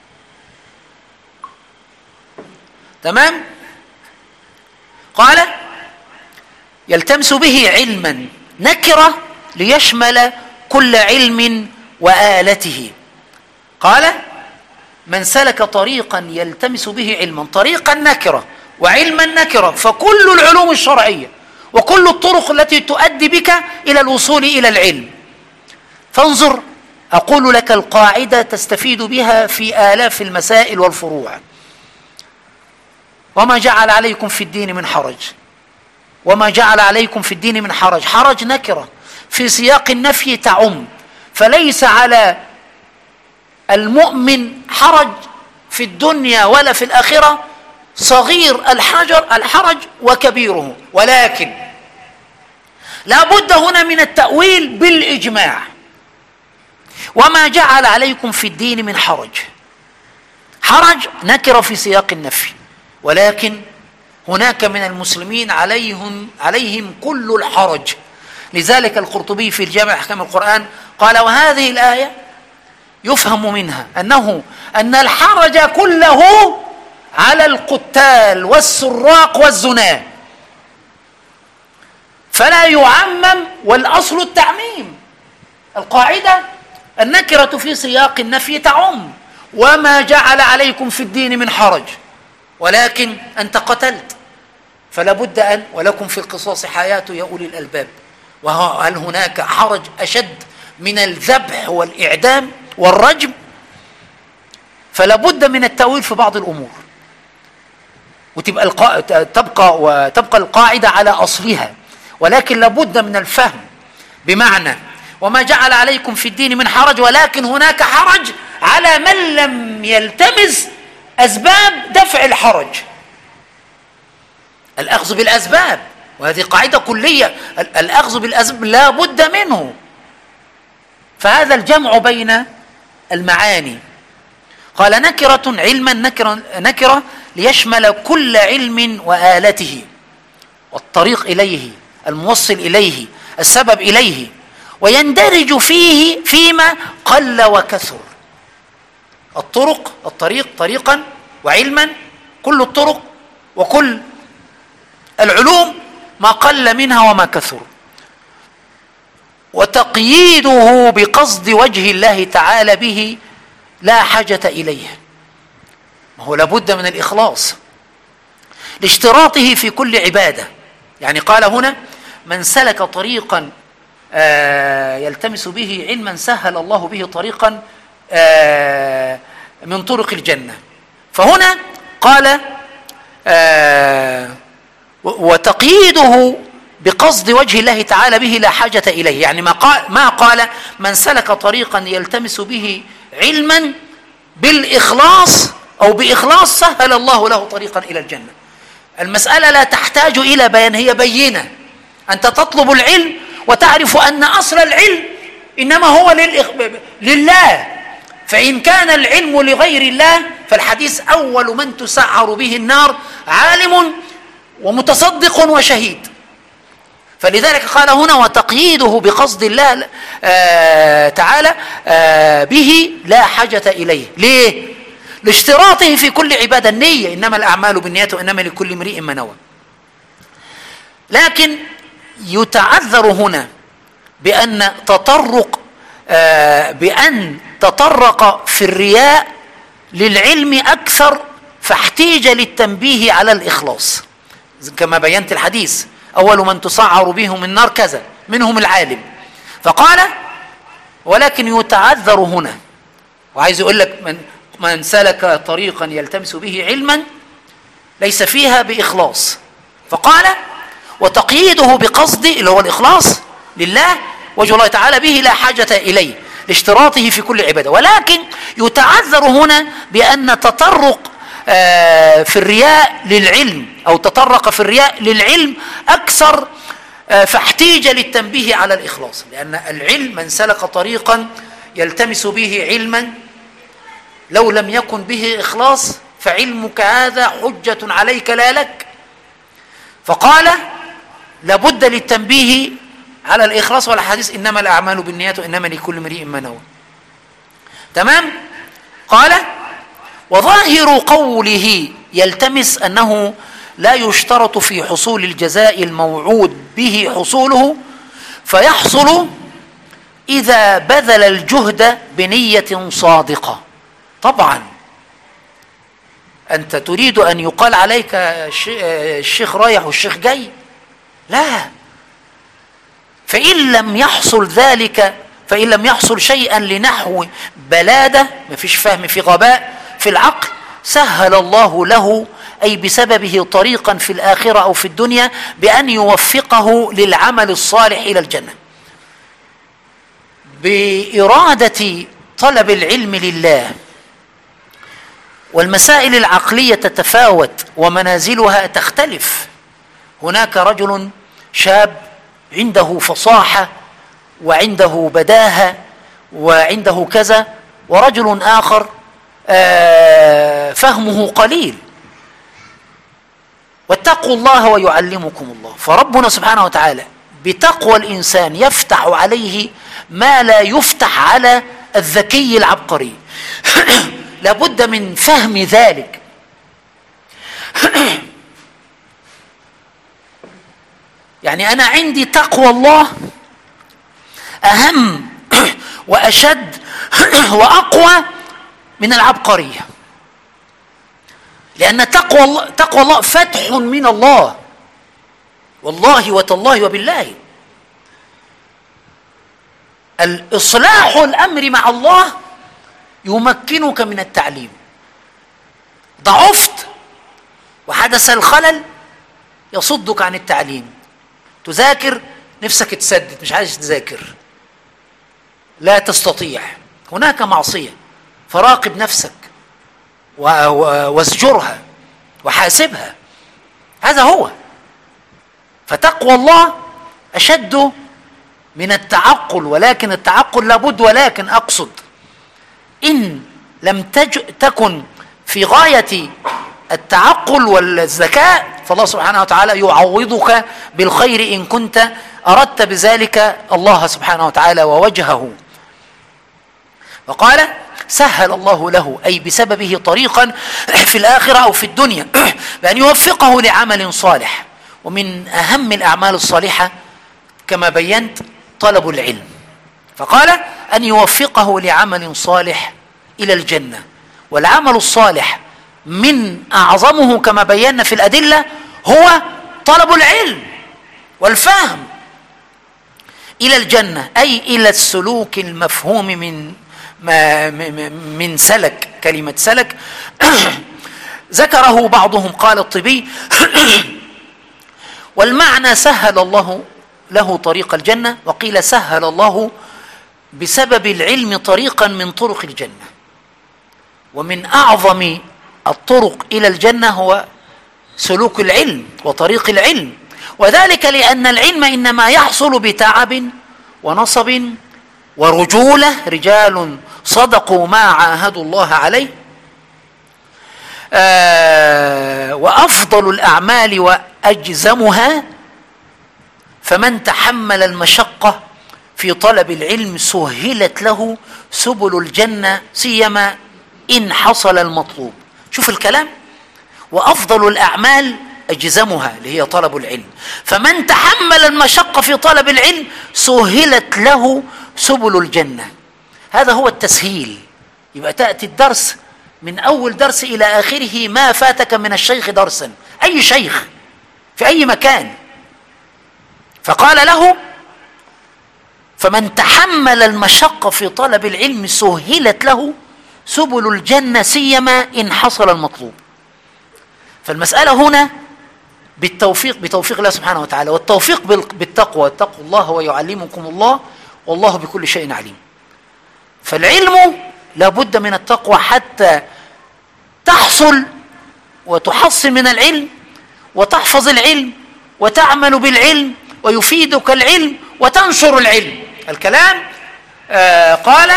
تمام؟ قال يلتمس به علما نكرة ليشمل كل علم وآلته. قال من سلك طريقا يلتمس به علما، طريقا نكرة وعلما نكرة، فكل العلوم الشرعية وكل الطرق التي تؤدي بك إلى الوصول إلى العلم. فانظر، أقول لك القاعدة تستفيد بها في آلاف المسائل والفروع. وما جعل عليكم في الدين من حرج، وما جعل عليكم في الدين من حرج، حرج نكرة في سياق النفي تعم، فليس على المؤمن حرج في الدنيا ولا في الآخرة، صغير الحجر الحرج وكبيره. ولكن لا بد هنا من التأويل بالإجماع. وما جعل عليكم في الدين من حرج، حرج نكرة في سياق النفي، ولكن هناك من المسلمين عليهم عليهم كل الحرج. لذلك القرطبي في الجامع أحكام القرآن قال وهذه الآية يفهم منها أنه أن الحرج كله على القتال والسراق والزنا، فلا يعمم، والأصل التعميم. القاعدة النكرة في سياق النفي تعم. وما جعل عليكم في الدين من حرج، ولكن أنت قتلت فلا بد أن ولكم في القصاص حياة يا أولي الألباب. وهل هناك حرج أشد من الذبح والإعدام والرجم؟ فلا بد من التأويل في بعض الأمور، وتبقى القا... تبقى وتبقى القاعدة على أصلها، ولكن لا بد من الفهم. بمعنى وما جعل عليكم في الدين من حرج، ولكن هناك حرج على من لم يلتمس أسباب دفع الحرج. الأخذ بالأسباب، وهذه قاعدة كلية، الأخذ بالأسباب لا بد منه. فهذا الجمع بين المعاني. قال نكرة علما نكرة, نكرة ليشمل كل علم وآلته، والطريق إليه، الموصل إليه، السبب إليه، ويندرج فيه فيما قل وكثر. الطرق، الطريق طريقا وعلما، كل الطرق وكل العلوم ما قل منها وما كثر. وتقييده بقصد وجه الله تعالى به لا حاجة إليه. ما هو لابد من الإخلاص لاشتراطه في كل عبادة. يعني قال هنا من سلك طريقا آه يلتمس به علما سهل الله به طريقا آه من طرق الجنة. فهنا قال آه وتقييده بقصد وجه الله تعالى به لا حاجة إليه. يعني ما قال, ما قال من سلك طريقا يلتمس به علما بالإخلاص أو بإخلاص سهل الله له طريقا إلى الجنة. المسألة لا تحتاج إلى بيان، هي بينة. أنت تطلب العلم وتعرف أن أصل العلم إنما هو لله، فإن كان العلم لغير الله فالحديث أول من تسعر به النار عالم ومتصدق وشهيد. فلذلك قال هنا وتقييده بقصد الله آه تعالى آه به لا حاجة إليه. ليه؟ لاشتراطه في كل عبادة النية، إنما الأعمال بالنيات وإنما لكل امرئ ما نوى. لكن يتعذر هنا بأن تطرق آه بأن تطرق في الرياء للعلم أكثر، فاحتيج للتنبيه على الإخلاص كما بينت الحديث: أول من تسعر بهم النار كذا، منهم العالم. فقال ولكن يتعذر هنا، وعايز يقول لك من, من سلك طريقا يلتمس به علما ليس فيها بإخلاص، فقال وتقييده بقصد اللي هو الإخلاص لله وجه الله تعالى به لا حاجة إليه لاشتراطه في كل عبادة. ولكن يتعذر هنا بأن تطرق في الرياء للعلم أو تطرق في الرياء للعلم أكثر، فاحتيج للتنبيه على الإخلاص، لأن العلم من سلك طريقا يلتمس به علما لو لم يكن به إخلاص فعلمك هذا حجة عليك لا لك. فقال لابد للتنبيه على الإخلاص، والحديث إنما الأعمال بالنيات وإنما لكل امرئ ما نوى. تمام؟ قال وظاهر قوله يلتمس أنه لا يشترط في حصول الجزاء الموعود به حصوله، فيحصل إذا بذل الجهد بنية صادقة. طبعا أنت تريد أن يقال عليك الشيخ رايح والشيخ جاي؟ لا. فإن لم يحصل ذلك، فإن لم يحصل شيئا لنحو بلادة، ما فيش فهم، في غباء في العقل، سهل الله له أي بسببه طريقا في الآخرة أو في الدنيا بأن يوفقه للعمل الصالح إلى الجنة. بإرادة طلب العلم لله والمسائل العقلية تتفاوت ومنازلها تختلف. هناك رجل شاب عنده فصاحة وعنده بداهة وعنده كذا، ورجل آخر فهمه قليل. واتقوا الله ويعلمكم الله. فربنا سبحانه وتعالى بتقوى الإنسان يفتح عليه ما لا يفتح على الذكي العبقري. لابد من فهم ذلك. يعني أنا عندي تقوى الله أهم وأشد وأقوى من العبقرية، لأن تقوى الله, تقوى الله فتح من الله، والله وتالله وبالله. الإصلاح الأمر مع الله يمكنك من التعليم. ضعفت وحدث الخلل يصدك عن التعليم. تذاكر نفسك تسدد، مش عايز تذاكر، لا تستطيع، هناك معصية، فراقب نفسك واسجرها وحاسبها. هذا هو. فتقوى الله أشد من التعقل، ولكن التعقل لابد، ولكن أقصد إن لم تج... تكن في غاية التعقل والذكاء فالله سبحانه وتعالى يعوضك بالخير إن كنت أردت بذلك الله سبحانه وتعالى ووجهه. وقال سهل الله له أي بسببه طريقا في الآخرة أو في الدنيا بأن يوفقه لعمل صالح. ومن أهم الأعمال الصالحة كما بينت طلب العلم، فقال أن يوفقه لعمل صالح إلى الجنة. والعمل الصالح من أعظمه كما بينا في الأدلة هو طلب العلم والفهم إلى الجنة، أي إلى السلوك المفهوم من ما من سلك. كلمة سلك ذكره بعضهم قال الطبي والمعنى سهل الله له طريق الجنة، وقيل سهل الله بسبب العلم طريقا من طرق الجنة. ومن أعظم الطرق إلى الجنة هو سلوك العلم وطريق العلم، وذلك لأن العلم إنما يحصل بتعب ونصب ورجولة، رجال صدقوا ما عاهدوا الله عليه. آه وأفضل الأعمال وأجزمها، فمن تحمل المشقة في طلب العلم سهلت له سبل الجنة سيما إن حصل المطلوب. شوف الكلام، وأفضل الأعمال أجزمها اللي هي طلب العلم. فمن تحمل المشقة في طلب العلم سهلت له سبل الجنة. هذا هو التسهيل. يبقى تأتي الدرس من أول درس إلى آخره ما فاتك من الشيخ درسا، أي شيخ في أي مكان. فقال له فمن تحمل المشقة في طلب العلم سهلت له سبل الجنة سيما إن حصل المطلوب. فالمسألة هنا بالتوفيق، بتوفيق الله سبحانه وتعالى، والتوفيق بالتقوى، اتقوا الله ويعلمكم الله والله بكل شيء عليم. فالعلم لابد من التقوى حتى تحصل وتحصل من العلم وتحفظ العلم وتعمل بالعلم ويفيدك العلم وتنشر العلم. الكلام آه قال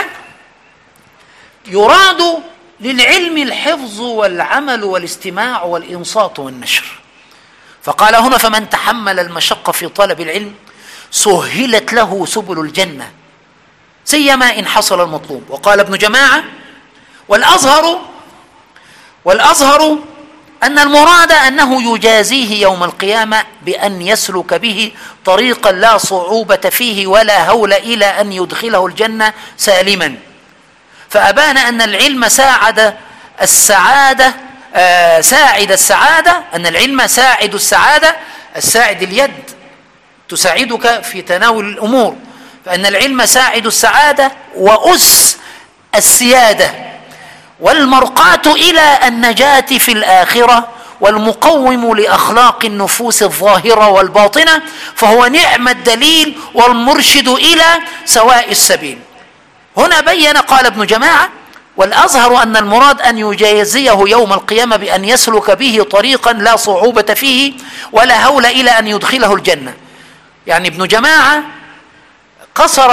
يراد للعلم الحفظ والعمل والاستماع والإنصات والنشر. فقال هنا فمن تحمل المشقة في طلب العلم سهلت له سبل الجنة سيما إن حصل المطلوب. وقال ابن جماعة والأظهر والأظهر أن المراد أنه يجازيه يوم القيامة بأن يسلك به طريقا لا صعوبة فيه ولا هول إلى أن يدخله الجنة سالما. فأبان أن العلم ساعد السعادة آه ساعد السعادة أن العلم ساعد السعادة الساعد اليد تساعدك في تناول الأمور، فأن العلم ساعد السعادة وأس السيادة والمرقاة إلى النجاة في الآخرة والمقوم لأخلاق النفوس الظاهرة والباطنة، فهو نعم الدليل والمرشد إلى سواء السبيل. هنا بين قال ابن جماعة والأظهر أن المراد أن يجازيه يوم القيامة بأن يسلك به طريقا لا صعوبة فيه ولا هول إلى أن يدخله الجنة. يعني ابن جماعة قصر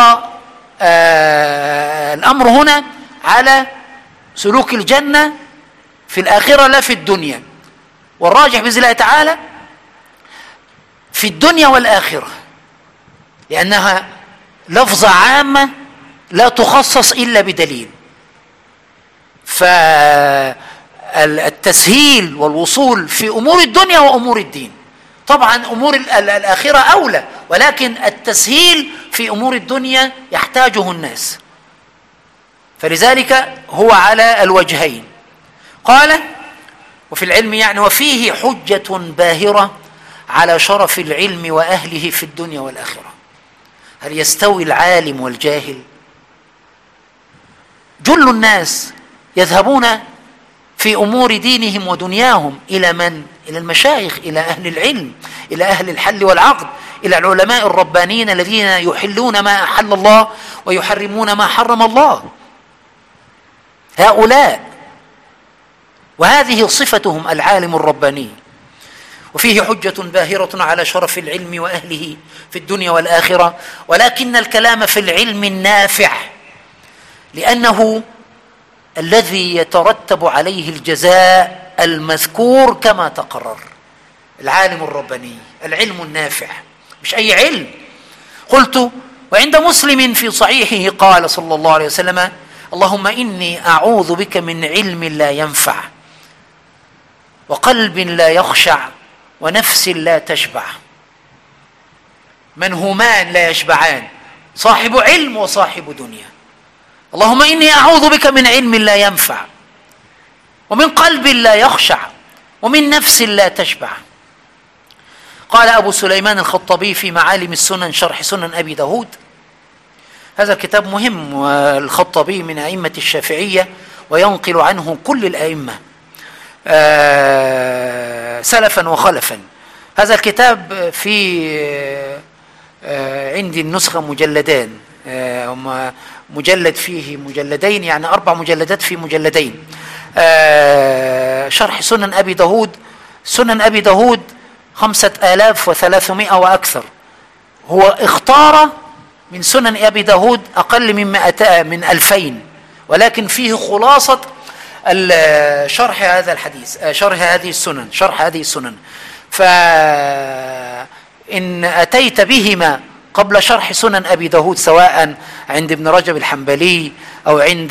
آه الأمر هنا على سلوك الجنة في الآخرة لا في الدنيا، والراجح بإذن الله تعالى في الدنيا والآخرة، لأنها لفظة عامة لا تخصص إلا بدليل. فالتسهيل والوصول في أمور الدنيا وأمور الدين، طبعا أمور الآخرة أولى، ولكن التسهيل في أمور الدنيا يحتاجه الناس، فلذلك هو على الوجهين. قال وفي العلم يعني وفيه حجة باهرة على شرف العلم وأهله في الدنيا والآخرة. هل يستوي العالم والجاهل؟ جل الناس يذهبون في أمور دينهم ودنياهم إلى من؟ إلى المشايخ، إلى أهل العلم، إلى أهل الحل والعقد، إلى العلماء الربانيين الذين يحلون ما أحل الله ويحرمون ما حرم الله. هؤلاء وهذه صفتهم العالم الرباني. وفيه حجة باهرة على شرف العلم وأهله في الدنيا والآخرة، ولكن الكلام في العلم النافع لأنه الذي يترتب عليه الجزاء المذكور كما تقرر. العالم الرباني، العلم النافع، مش أي علم. قلت وعند مسلم في صحيحه قال صلى الله عليه وسلم اللهم إني أعوذ بك من علم لا ينفع وقلب لا يخشع ونفس لا تشبع. منهومان لا يشبعان، صاحب علم وصاحب دنيا. اللهم إني أعوذ بك من علم لا ينفع ومن قلب لا يخشع ومن نفس لا تشبع. قال أبو سليمان الخطبي في معالم السنن شرح سنن أبي داود، هذا الكتاب مهم، والخطبي من أئمة الشافعية وينقل عنه كل الأئمة سلفا وخلفا. هذا الكتاب في عندي النسخة مجلدان، مجلد فيه مجلدين، يعني أربع مجلدات في مجلدين. شرح سنن أبي داود. سنن أبي داود خمسة آلاف وثلاثمائة وأكثر. هو اختار من سنن أبي داود أقل من مئة من ألفين، ولكن فيه خلاصة شرح هذا الحديث، شرح هذه السنن، شرح هذه السنن. ف إن أتيت بهما قبل شرح سنن أبي داود سواء عند ابن رجب الحنبلي أو عند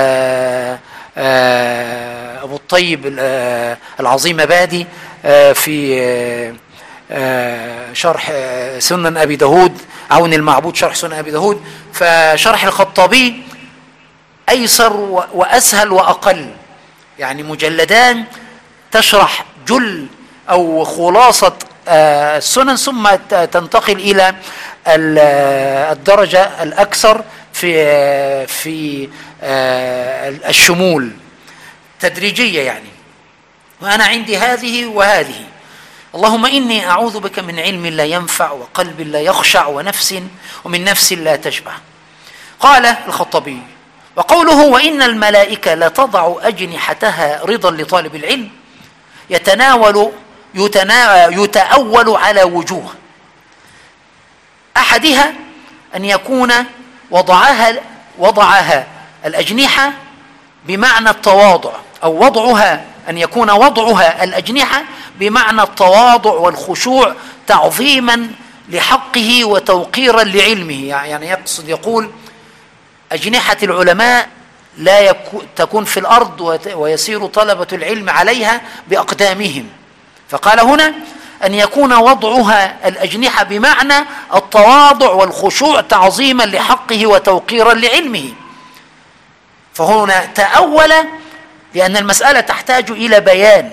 أبو الطيب العظيم بادي في شرح سنن أبي داود، عون المعبود شرح سنن أبي داود، فشرح الخطابي أيسر وأسهل وأقل، يعني مجلدان تشرح جل أو خلاصة السنن ثم تنتقل إلى الدرجة الأكثر في في الشمول تدريجية يعني. وأنا عندي هذه وهذه. اللهم إني أعوذ بك من علم لا ينفع وقلب لا يخشع ونفس ومن نفس لا تشبع. قال الخطابي: وقوله وإن الملائكة لتضع أجنحتها رضا لطالب العلم يتناول يتأول على وجوه. أحدها أن يكون وضعها وضعها الأجنحة بمعنى التواضع، أو وضعها أن يكون وضعها الأجنحة بمعنى التواضع والخشوع تعظيما لحقه وتوقيرا لعلمه. يعني يقصد يقول أجنحة العلماء لا يكو تكون في الأرض ويسير طلبة العلم عليها بأقدامهم، فقال هنا أن يكون وضعها الأجنحة بمعنى التواضع والخشوع تعظيما لحقه وتوقيرا لعلمه. فهنا تأول لأن المسألة تحتاج إلى بيان.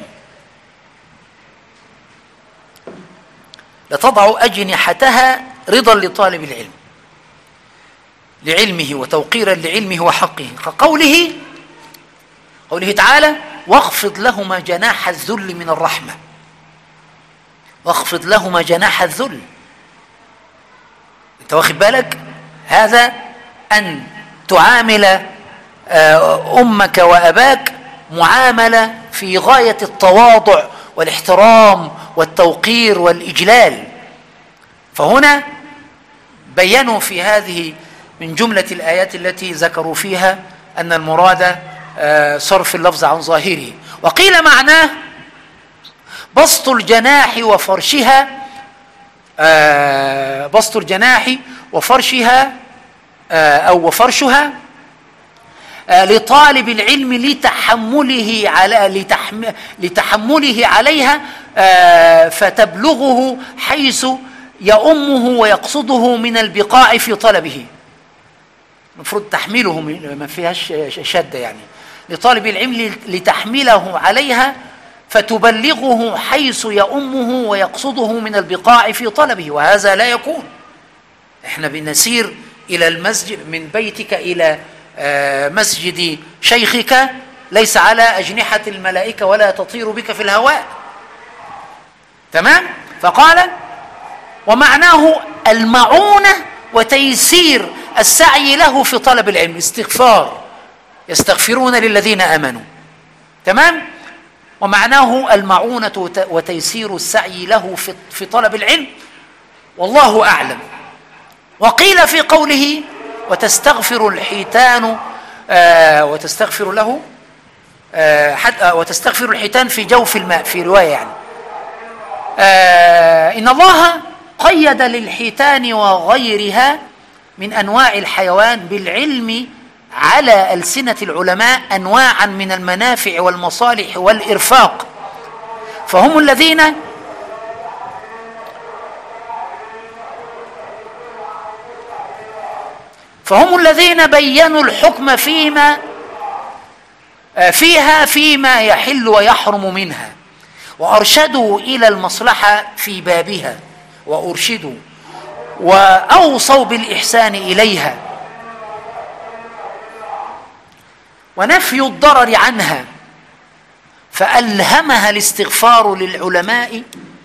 لتضع أجنحتها رضا لطالب العلم لعلمه وتوقيرا لعلمه وحقه، كقوله قوله تعالى: واخفض لهما جناح الذل من الرحمة. واخفض لهما جناح الذل. انت واخد بالك؟ هذا أن تعامل أمك وأباك معاملة في غاية التواضع والاحترام والتوقير والإجلال. فهنا بيّنوا في هذه من جملة الآيات التي ذكروا فيها أن المراد صرف اللفظ عن ظاهره. وقيل معناه بسط الجناح وفرشها بسط الجناح وفرشها أو وفرشها لطالب العلم لتحمله على لتحمله عليها فتبلغه حيث يؤمه ويقصده من البقاع في طلبه. المفروض تحميله ما فيهاش شدة، يعني لطالب العلم لتحمله عليها فتبلغه حيث يؤمه ويقصده من البقاع في طلبه، وهذا لا يكون. احنا بنسير إلى المسجد من بيتك إلى مسجد شيخك ليس على أجنحة الملائكة ولا تطير بك في الهواء. تمام؟ فقال ومعناه المعونة وتيسير السعي له في طلب العلم، استغفار، يستغفرون للذين آمنوا. تمام؟ ومعناه المعونة وتيسير السعي له في طلب العلم، والله أعلم. وقيل في قوله وتستغفر الحيتان آه وتستغفر له آه حتى آه وتستغفر الحيتان في جوف الماء، في رواية يعني آه إن الله قيد للحيتان وغيرها من أنواع الحيوان بالعلم على ألسنة العلماء أنواعا من المنافع والمصالح والإرفاق، فهم الذين فهم الذين بيّنوا الحكم فيما فيها فيما يحل ويحرم منها، وأرشدوا إلى المصلحة في بابها، وأرشدوا وأوصوا بالإحسان إليها ونفي الضرر عنها، فألهمها الاستغفار للعلماء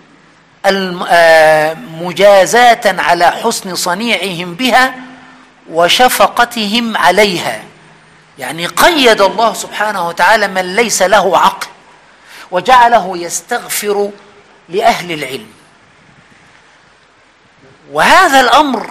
مجازاة على حسن صنيعهم بها وشفقتهم عليها. يعني قيد الله سبحانه وتعالى من ليس له عقل وجعله يستغفر لأهل العلم، وهذا الأمر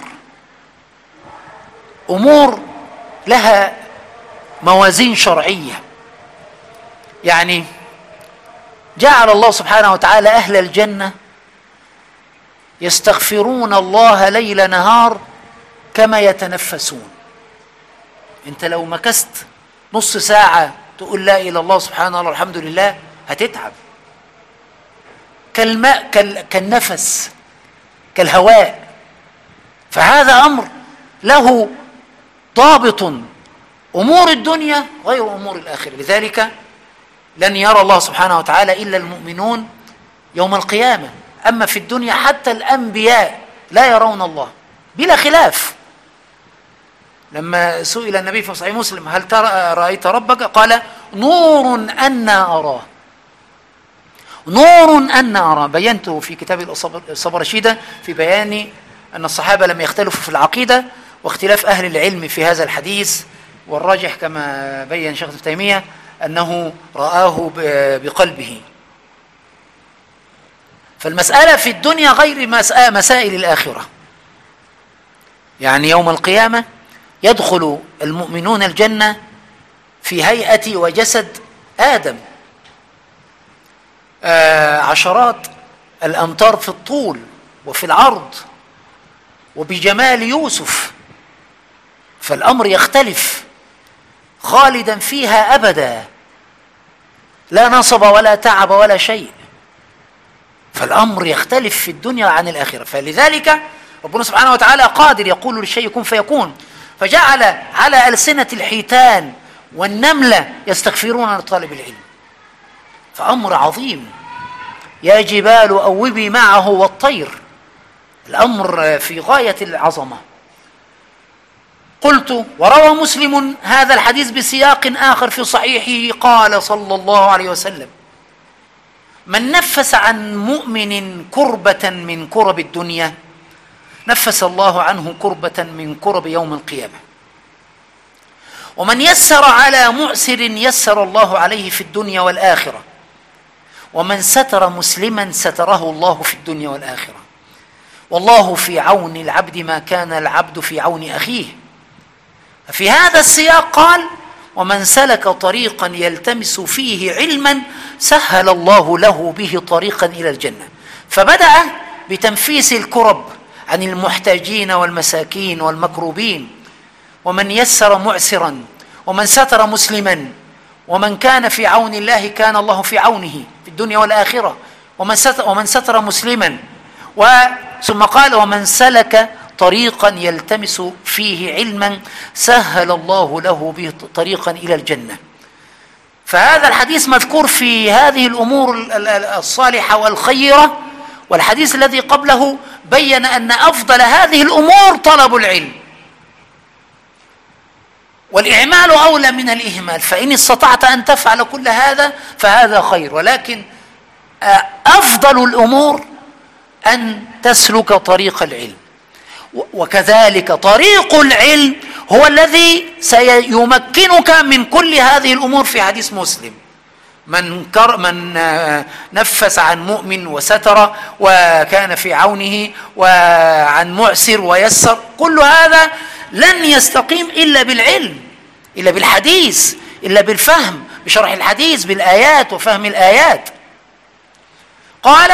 أمور لها موازين شرعية. يعني جعل الله سبحانه وتعالى أهل الجنة يستغفرون الله ليل نهار كما يتنفسون. انت لو مكست نص ساعة تقول لا إله إلا الله سبحان الله الحمد لله هتتعب. كالماء كالنفس كالهواء. فهذا أمر له ضابط. أمور الدنيا غير أمور الآخرة. لذلك لن يرى الله سبحانه وتعالى إلا المؤمنون يوم القيامة. أما في الدنيا حتى الأنبياء لا يرون الله بلا خلاف. لما سئل النبي في صحيح مسلم هل ترى رأيت ربك؟ قال نور أنا أراه. نور أنا أراه. بينته في كتاب الإصابة رشيدة في بيان أن الصحابة لم يختلفوا في العقيدة واختلاف أهل العلم في هذا الحديث، والراجح كما بين شيخ ابن تيمية أنه رآه بقلبه. فالمسألة في الدنيا غير مسائل الآخرة. يعني يوم القيامة يدخل المؤمنون الجنة في هيئة وجسد آدم، آه عشرات الأمتار في الطول وفي العرض وبجمال يوسف. فالأمر يختلف، خالدا فيها أبدا، لا نصب ولا تعب ولا شيء. فالأمر يختلف في الدنيا عن الآخرة. فلذلك ربنا سبحانه وتعالى قادر يقول للشيء كن فيكون، فجعل على ألسنة الحيتان والنملة يستغفرون لطالب العلم. فأمر عظيم. يا جبال أوبي معه والطير. الأمر في غاية العظمة. قلت وروى مسلم هذا الحديث بسياق آخر في صحيحه قال صلى الله عليه وسلم من نفس عن مؤمن كربة من كرب الدنيا نفس الله عنه كربة من كرب يوم القيامة. ومن يسر على معسر يسر الله عليه في الدنيا والآخرة. ومن ستر مسلما ستره الله في الدنيا والآخرة. والله في عون العبد ما كان العبد في عون أخيه. في هذا السياق قال ومن سلك طريقا يلتمس فيه علما سهل الله له به طريقا إلى الجنة. فبدأ بتنفيس الكرب عن المحتاجين والمساكين والمكروبين. ومن يسر معسرا ومن ستر مسلما ومن كان في عون الله كان الله في عونه في الدنيا والآخرة. ومن ستر, ومن ستر مسلما ثم قال ومن سلك طريقا يلتمس فيه علما سهل الله له به طريقا إلى الجنة. فهذا الحديث مذكور في هذه الأمور الصالحة والخيرة. والحديث الذي قبله بين أن أفضل هذه الأمور طلب العلم، والإعمال أولى من الإهمال. فإن استطعت أن تفعل كل هذا فهذا خير، ولكن أفضل الأمور أن تسلك طريق العلم. وكذلك طريق العلم هو الذي سيمكنك من كل هذه الأمور. في حديث مسلم من, كر من نفس عن مؤمن وستر وكان في عونه وعن معسر ويسر، كل هذا لن يستقيم إلا بالعلم، إلا بالحديث، إلا بالفهم، بشرح الحديث بالآيات وفهم الآيات. قال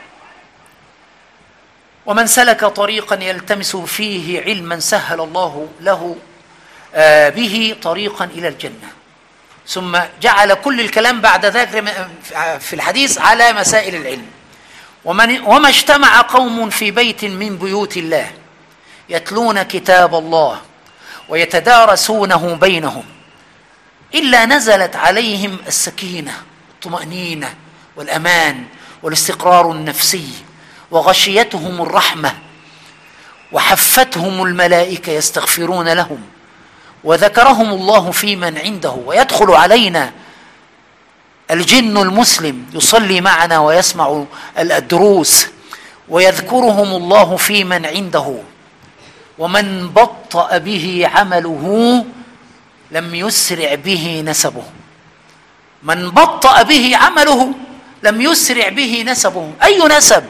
ومن سلك طريقا يلتمس فيه علما سهل الله له به طريقا إلى الجنة. ثم جعل كل الكلام بعد ذلك في الحديث على مسائل العلم. ومن وما اجتمع قوم في بيت من بيوت الله يتلون كتاب الله ويتدارسونه بينهم إلا نزلت عليهم السكينة الطمأنينة والأمان والاستقرار النفسي وغشيتهم الرحمة وحفتهم الملائكة يستغفرون لهم وذكرهم الله في من عنده. ويدخل علينا الجن المسلم يصلي معنا ويسمع الدروس ويذكرهم الله في من عنده. ومن بطأ به عمله لم يسرع به نسبه. من بطأ به عمله لم يسرع به نسبه. أي نسب؟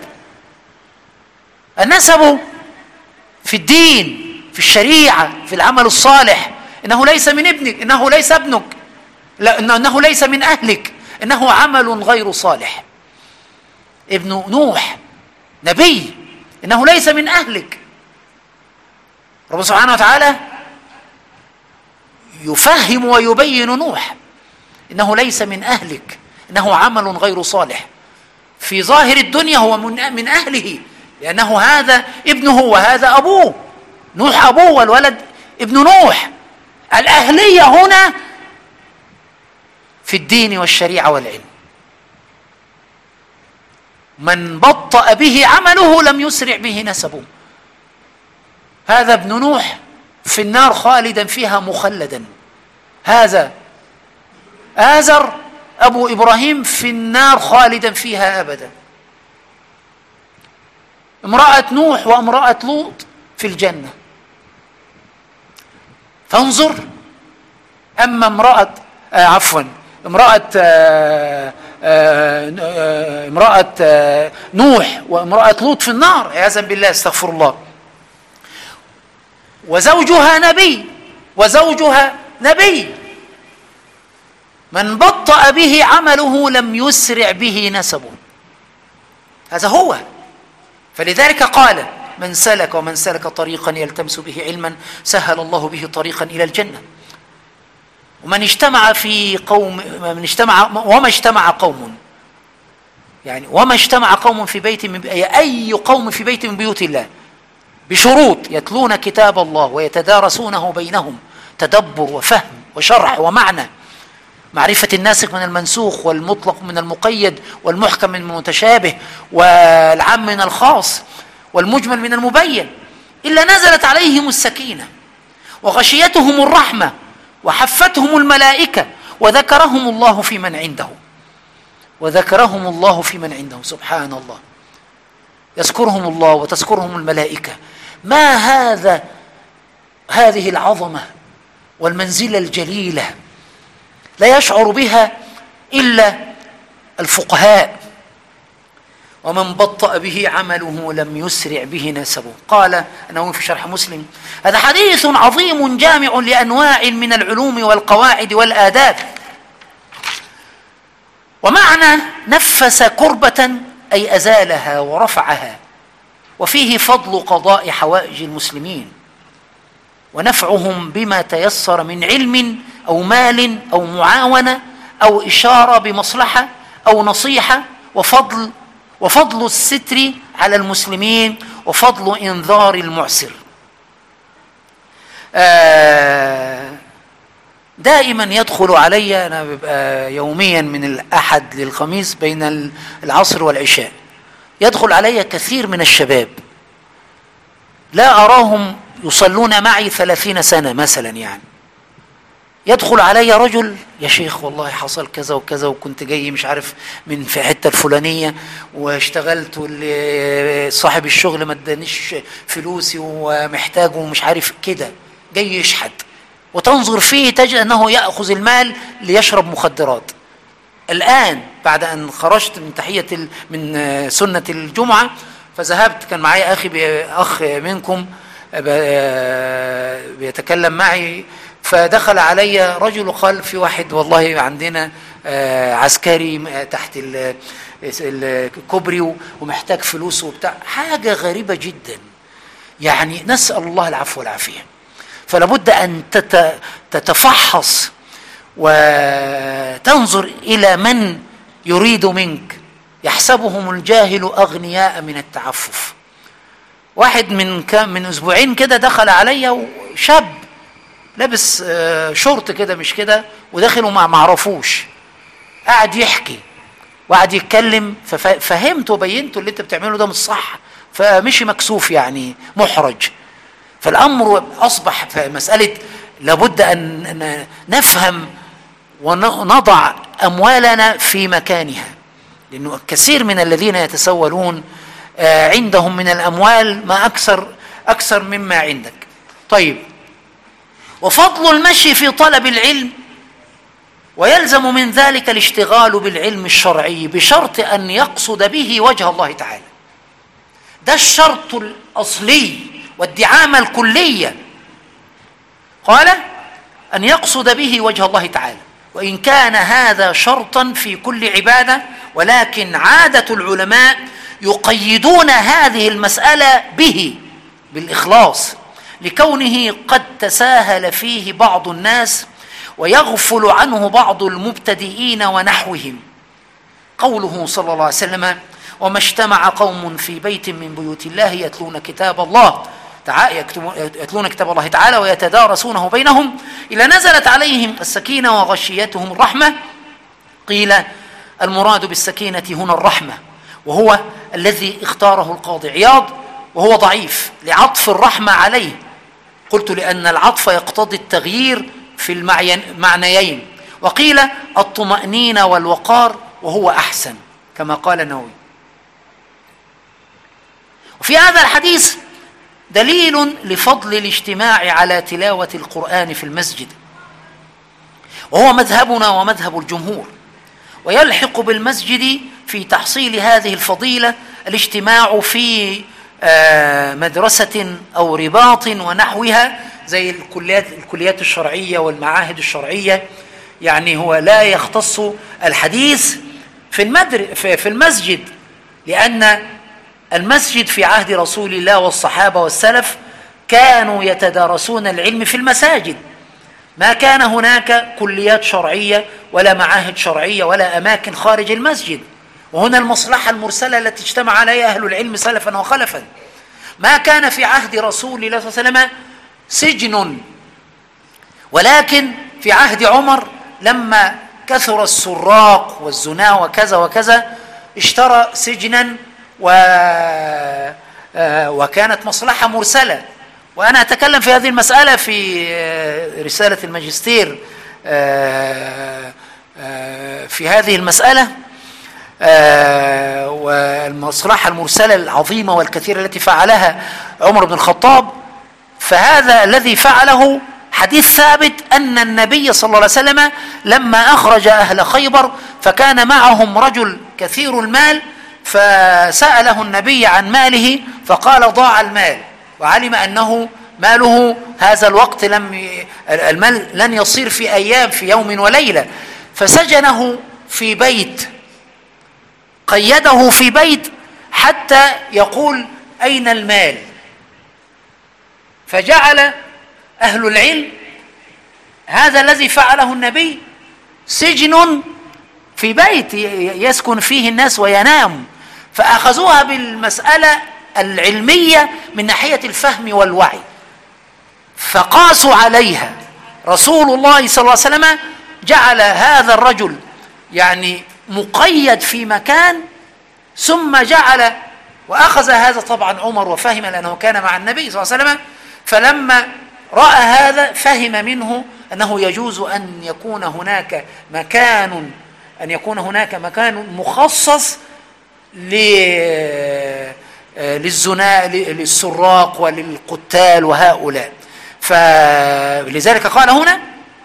النسب في الدين، في الشريعة، في العمل الصالح. إنه ليس من ابنك، إنه ليس ابنك، لا إنه ليس من أهلك، إنه عمل غير صالح. ابن نوح نبي إنه ليس من أهلك. رب سبحانه وتعالى يفهم ويبين نوح إنه ليس من أهلك، إنه عمل غير صالح. في ظاهر الدنيا هو من من أهله، لأنه هذا ابنه وهذا أبوه، نوح أبوه والولد ابن نوح. الأهلية هنا في الدين والشريعة والعلم. من بطأ به عمله لم يسرع به نسبه. هذا ابن نوح في النار خالدا فيها مخلدا. هذا آزر أبو إبراهيم في النار خالدا فيها أبدا. امرأة نوح وامرأة لوط في الجنة. فانظر. أما امرأة آه عفوا امرأة آه آه آه امرأة آه نوح وامرأة لوط في النار عياذا بالله، استغفر الله. وزوجها نبي وزوجها نبي. من بطأ به عمله لم يسرع به نسبه. هذا هو. فلذلك قال: من سلك ومن سلك طريقا يلتمس به علما سهل الله به طريقا إلى الجنة. ومن اجتمع في قوم من اجتمع وما اجتمع قوم يعني وما اجتمع قوم في بيت من أي قوم في بيت من بيوت الله بشروط يتلون كتاب الله ويتدارسونه بينهم تدبر وفهم وشرح ومعنى، معرفة الناسخ من المنسوخ والمطلق من المقيد والمحكم من المتشابه والعام من الخاص والمجمل من المبين، إلا نزلت عليهم السكينة وغشيتهم الرحمة وحفتهم الملائكة وذكرهم الله في من عنده وذكرهم الله في من عنده. سبحان الله. يذكرهم الله وتذكرهم الملائكة. ما هذا هذه العظمة والمنزلة الجليلة لا يشعر بها إلا الفقهاء. ومن بطأ به عمله لم يسرع به نسبه. قال النووي في شرح مسلم: هذا حديث عظيم جامع لأنواع من العلوم والقواعد والآداب. ومعنى نفس كربة أي أزالها ورفعها، وفيه فضل قضاء حوائج المسلمين ونفعهم بما تيسر من علم أو مال أو معاونة أو إشارة بمصلحة أو نصيحة، وفضل وفضل الستر على المسلمين وفضل إنذار المعسر. دائما يدخل علي، أنا ببقى يوميا من الأحد للخميس بين العصر والعشاء، يدخل علي كثير من الشباب لا أراهم يصلون معي ثلاثين سنة مثلا. يعني يدخل علي رجل: يا شيخ والله حصل كذا وكذا وكنت جاي مش عارف من في حتة الفلانية واشتغلت وصاحب الشغل ما ادانيش فلوسي ومحتاجه ومش عارف كده، جاي يشحت. وتنظر فيه تجد أنه يأخذ المال ليشرب مخدرات. الآن بعد أن خرجت من تحية من سنة الجمعة فذهبت، كان معي أخي أخ منكم بيتكلم معي، فدخل علي رجل وقال: في واحد والله عندنا عسكري تحت الكوبري ومحتاج فلوس وبتاع. حاجة غريبة جدا، يعني نسأل الله العفو والعافية. فلابد أن تتفحص وتنظر إلى من يريد منك. يحسبهم الجاهل أغنياء من التعفف. واحد من كام من أسبوعين كده دخل علي شاب لابس شورت كده مش كده وداخل وما معرفوش، قاعد يحكي وقاعد يتكلم، ففهمت وبينته اللي انت بتعمله ده مش صح، فمشي مكسوف يعني محرج. فالأمر أصبح في مسألة لابد أن نفهم ونضع أموالنا في مكانها، لأنه كثير من الذين يتسولون عندهم من الأموال ما أكثر أكثر مما عندك. طيب، وفضل المشي في طلب العلم، ويلزم من ذلك الاشتغال بالعلم الشرعي بشرط أن يقصد به وجه الله تعالى. ده الشرط الأصلي والدعامة الكلية. قال: أن يقصد به وجه الله تعالى. وإن كان هذا شرطا في كل عبادة، ولكن عادة العلماء يقيدون هذه المسألة به بالإخلاص، لكونه قد تساهل فيه بعض الناس ويغفل عنه بعض المبتدئين ونحوهم. قوله صلى الله عليه وسلم: وما اجتمع قوم في بيت من بيوت الله يتلون كتاب الله يتلون كتاب الله تعالى ويتدارسونه بينهم إلا نزلت عليهم السكينة وغشيتهم الرحمة. قيل المراد بالسكينة هنا الرحمة، وهو الذي اختاره القاضي عياض وهو ضعيف لعطف الرحمة عليه. قلت لأن العطف يقتضي التغيير في المعنيين. وقيل الطمأنينة والوقار وهو أحسن كما قال النووي. وفي هذا الحديث دليل لفضل الاجتماع على تلاوة القرآن في المسجد، وهو مذهبنا ومذهب الجمهور. ويلحق بالمسجد في تحصيل هذه الفضيلة الاجتماع في مدرسة أو رباط ونحوها زي الكليات الكليات الشرعية والمعاهد الشرعية. يعني هو لا يختص الحديث في المدر في المسجد، لأن المسجد في عهد رسول الله والصحابة والسلف كانوا يتدارسون العلم في المساجد، ما كان هناك كليات شرعية ولا معاهد شرعية ولا أماكن خارج المسجد. وهنا المصلحة المرسلة التي اجتمع عليها أهل العلم سلفا وخلفا. ما كان في عهد رسول الله صلى الله عليه وسلم سجن، ولكن في عهد عمر لما كثر السراق والزنا وكذا وكذا اشترى سجنا و... وكانت مصلحة مرسلة. وأنا أتكلم في هذه المسألة في رسالة الماجستير في هذه المسألة، والمصلحة المرسلة العظيمة والكثيرة التي فعلها عمر بن الخطاب. فهذا الذي فعله حديث ثابت أن النبي صلى الله عليه وسلم لما أخرج أهل خيبر فكان معهم رجل كثير المال، فسأله النبي عن ماله فقال ضاع المال، وعلم أنه ماله هذا الوقت لم المال لن يصير في أيام في يوم وليلة، فسجنه في بيت، قيده في بيت حتى يقول أين المال. فجعل أهل العلم هذا الذي فعله النبي سجن في بيت يسكن فيه الناس وينام، فأخذوها بالمسألة العلمية من ناحية الفهم والوعي، فقاسوا عليها. رسول الله صلى الله عليه وسلم جعل هذا الرجل يعني مقيد في مكان، ثم جعل وأخذ هذا طبعا عمر وفهم لأنه كان مع النبي صلى الله عليه وسلم، فلما رأى هذا فهم منه أنه يجوز أن يكون هناك مكان أن يكون هناك مكان مخصص للزنا للسراق وللقتال وهؤلاء. فلذلك قال هنا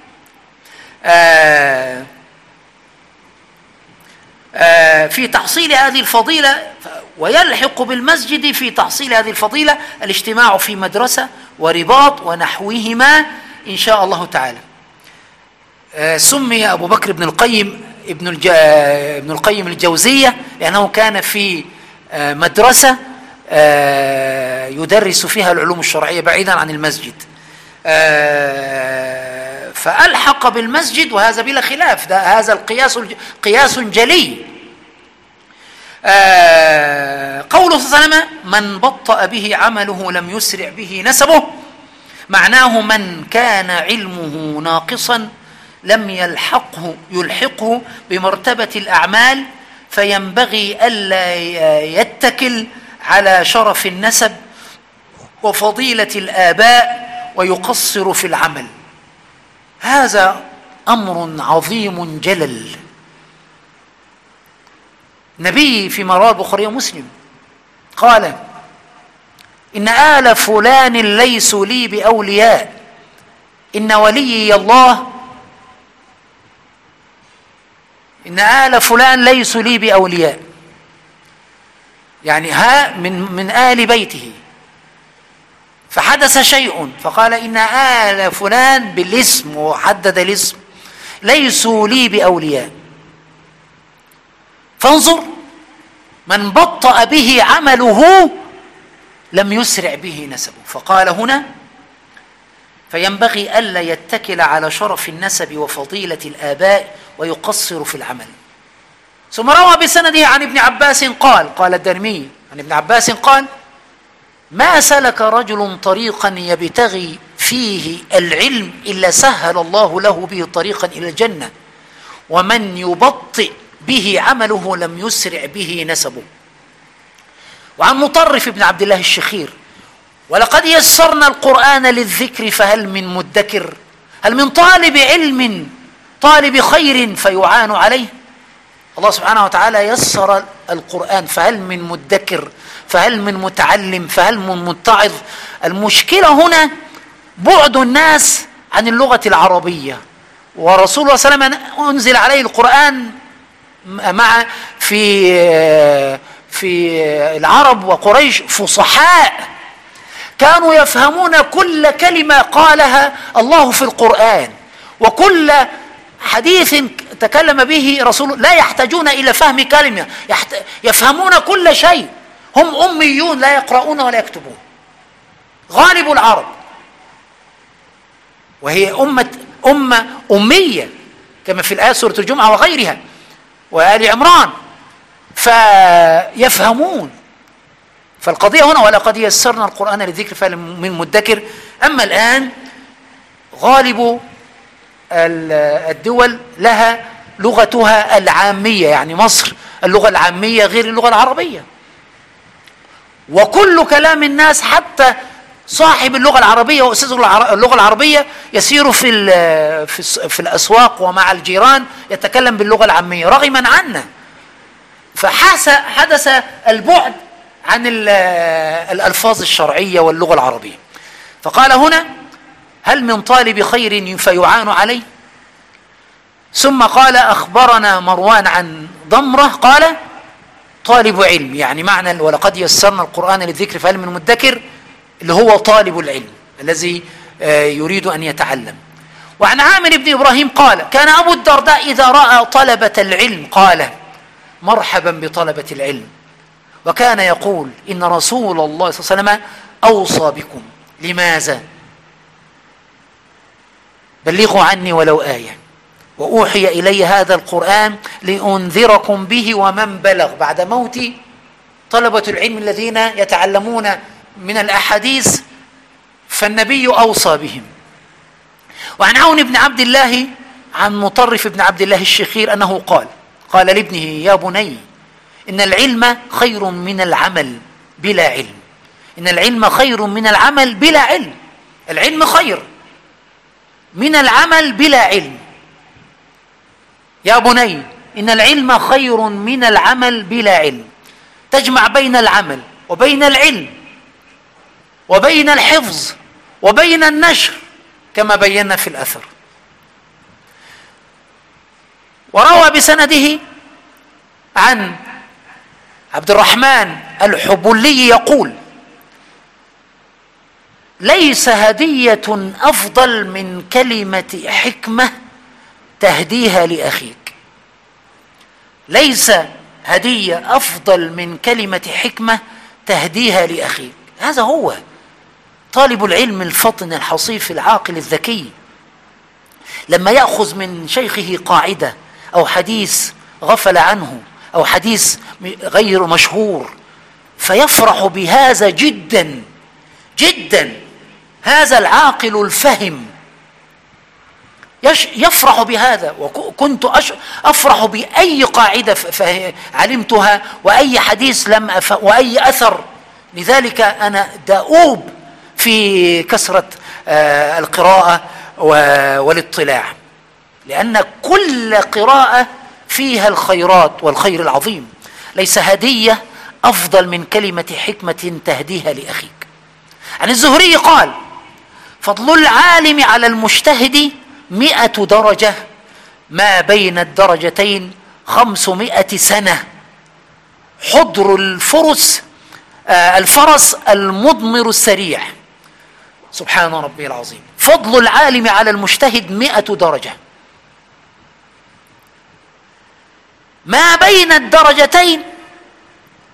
آآ آآ في تحصيل هذه الفضيلة، ويلحق بالمسجد في تحصيل هذه الفضيلة الاجتماع في مدرسة ورباط ونحوهما إن شاء الله تعالى. سمي أبو بكر بن القيم ابن, الج... ابن القيم الجوزية لأنه كان في مدرسة يدرس فيها العلوم الشرعية بعيدا عن المسجد، فألحق بالمسجد، وهذا بلا خلاف، ده هذا القياس قياس جلي. قوله صلى الله عليه وسلم من بطأ به عمله لم يسرع به نسبه، معناه من كان علمه ناقصا لم يلحقه يلحقه بمرتبة الأعمال، فينبغي ألا يتكل على شرف النسب وفضيلة الآباء ويقصر في العمل. هذا أمر عظيم جلل. نبي في رواه البخاري ومسلم قال إن آل فلان ليسوا لي بأولياء، إن وليي الله إن آل فلان ليسوا لي بأولياء، يعني ها من من آل بيته. فحدث شيء فقال إن آل فلان بالاسم وحدد الاسم ليسوا لي بأولياء. فانظر من بطأ به عمله لم يسرع به نسبه. فقال هنا: فينبغي ألا يتكل على شرف النسب وفضيلة الآباء ويقصر في العمل. ثم روى بسنده عن ابن عباس قال قال الدارمي عن ابن عباس قال: ما سلك رجل طريقا يبتغي فيه العلم إلا سهل الله له به طريقا إلى الجنة، ومن يبطئ به عمله لم يسرع به نسبه. وعن مطرف بن عبد الله الشخير: ولقد يسرنا القرآن للذكر فهل من مدكر؟ هل من طالب علم طالب خير فيعان عليه؟ الله سبحانه وتعالى يسر القرآن، فهل من مدكر؟ فهل من متعلم؟ فهل من متعظ؟ المشكلة هنا بعد الناس عن اللغة العربية، ورسول الله صلى الله عليه وسلم أنزل عليه القرآن مع في في العرب وقريش فصحاء كانوا يفهمون كل كلمة قالها الله في القرآن، وكل حديث تكلم به رسول لا يحتاجون إلى فهم كلمة، يفهمون كل شيء. هم أميون لا يقرؤون ولا يكتبون، غالب العرب، وهي أمة أمة أمية كما في الآية سورة الجمعة وغيرها وآل عمران، فيفهمون. فالقضية هنا: ولقد يسرنا القرآن للذكر فهل من مدكر. أما الآن غالب الدول لها لغتها العامية، يعني مصر اللغة العامية غير اللغة العربية، وكل كلام الناس حتى صاحب اللغة العربية وأستاذ اللغة العربية يسير في في الأسواق ومع الجيران يتكلم باللغة العامية رغما عنا. فحدث البعد عن الألفاظ الشرعية واللغة العربية. فقال هنا: هل من طالب خير فيعان عليه؟ ثم قال: أخبرنا مروان عن ضمرة قال: طالب علم، يعني معنى ولقد يسرنا القرآن للذكر فهل من مدكر اللي هو طالب العلم الذي يريد أن يتعلم. وعن عامر بن إبراهيم قال: كان أبو الدرداء إذا رأى طلبة العلم قال: مرحبا بطلبة العلم، وكان يقول: إن رسول الله صلى الله عليه وسلم أوصى بكم. لماذا؟ بلغوا عني ولو آية، وأوحي إلي هذا القرآن لأنذركم به ومن بلغ. بعد موت طلبة العلم الذين يتعلمون من الأحاديث فالنبي أوصى بهم. وعن عون بن عبد الله عن مطرف بن عبد الله الشخير أنه قال قال لابنه: يا بني، إن العلم خير من العمل بلا علم. إن العلم خير من العمل بلا علم. العلم خير من العمل بلا علم. يا بني، إن العلم خير من العمل بلا علم. تجمع بين العمل وبين العلم وبين الحفظ وبين النشر كما بينا في الأثر. وروى بسنده عن عبد الرحمن الحبلي يقول: ليس هدية أفضل من كلمة حكمة تهديها لأخيك. ليس هدية أفضل من كلمة حكمة تهديها لأخيك. هذا هو طالب العلم الفطن الحصيف العاقل الذكي، لما يأخذ من شيخه قاعدة أو حديث غفل عنه أو حديث غير مشهور فيفرح بهذا جدا جدا. هذا العاقل الفهم يفرح بهذا. وكنت أفرح بأي قاعدة علمتها وأي حديث لم أف... وأي أثر. لذلك أنا دؤوب في كثرة القراءة والاطلاع، لأن كل قراءة فيها الخيرات والخير العظيم. ليس هدية أفضل من كلمة حكمة تهديها لأخيك. عن الزهري قال: فضل العالم على المجتهد مئة درجة، ما بين الدرجتين خمسمائة سنة. حضر الفرس آه الفرس المضمر السريع. سبحان ربي العظيم. فضل العالم على المجتهد مئة درجة، ما بين الدرجتين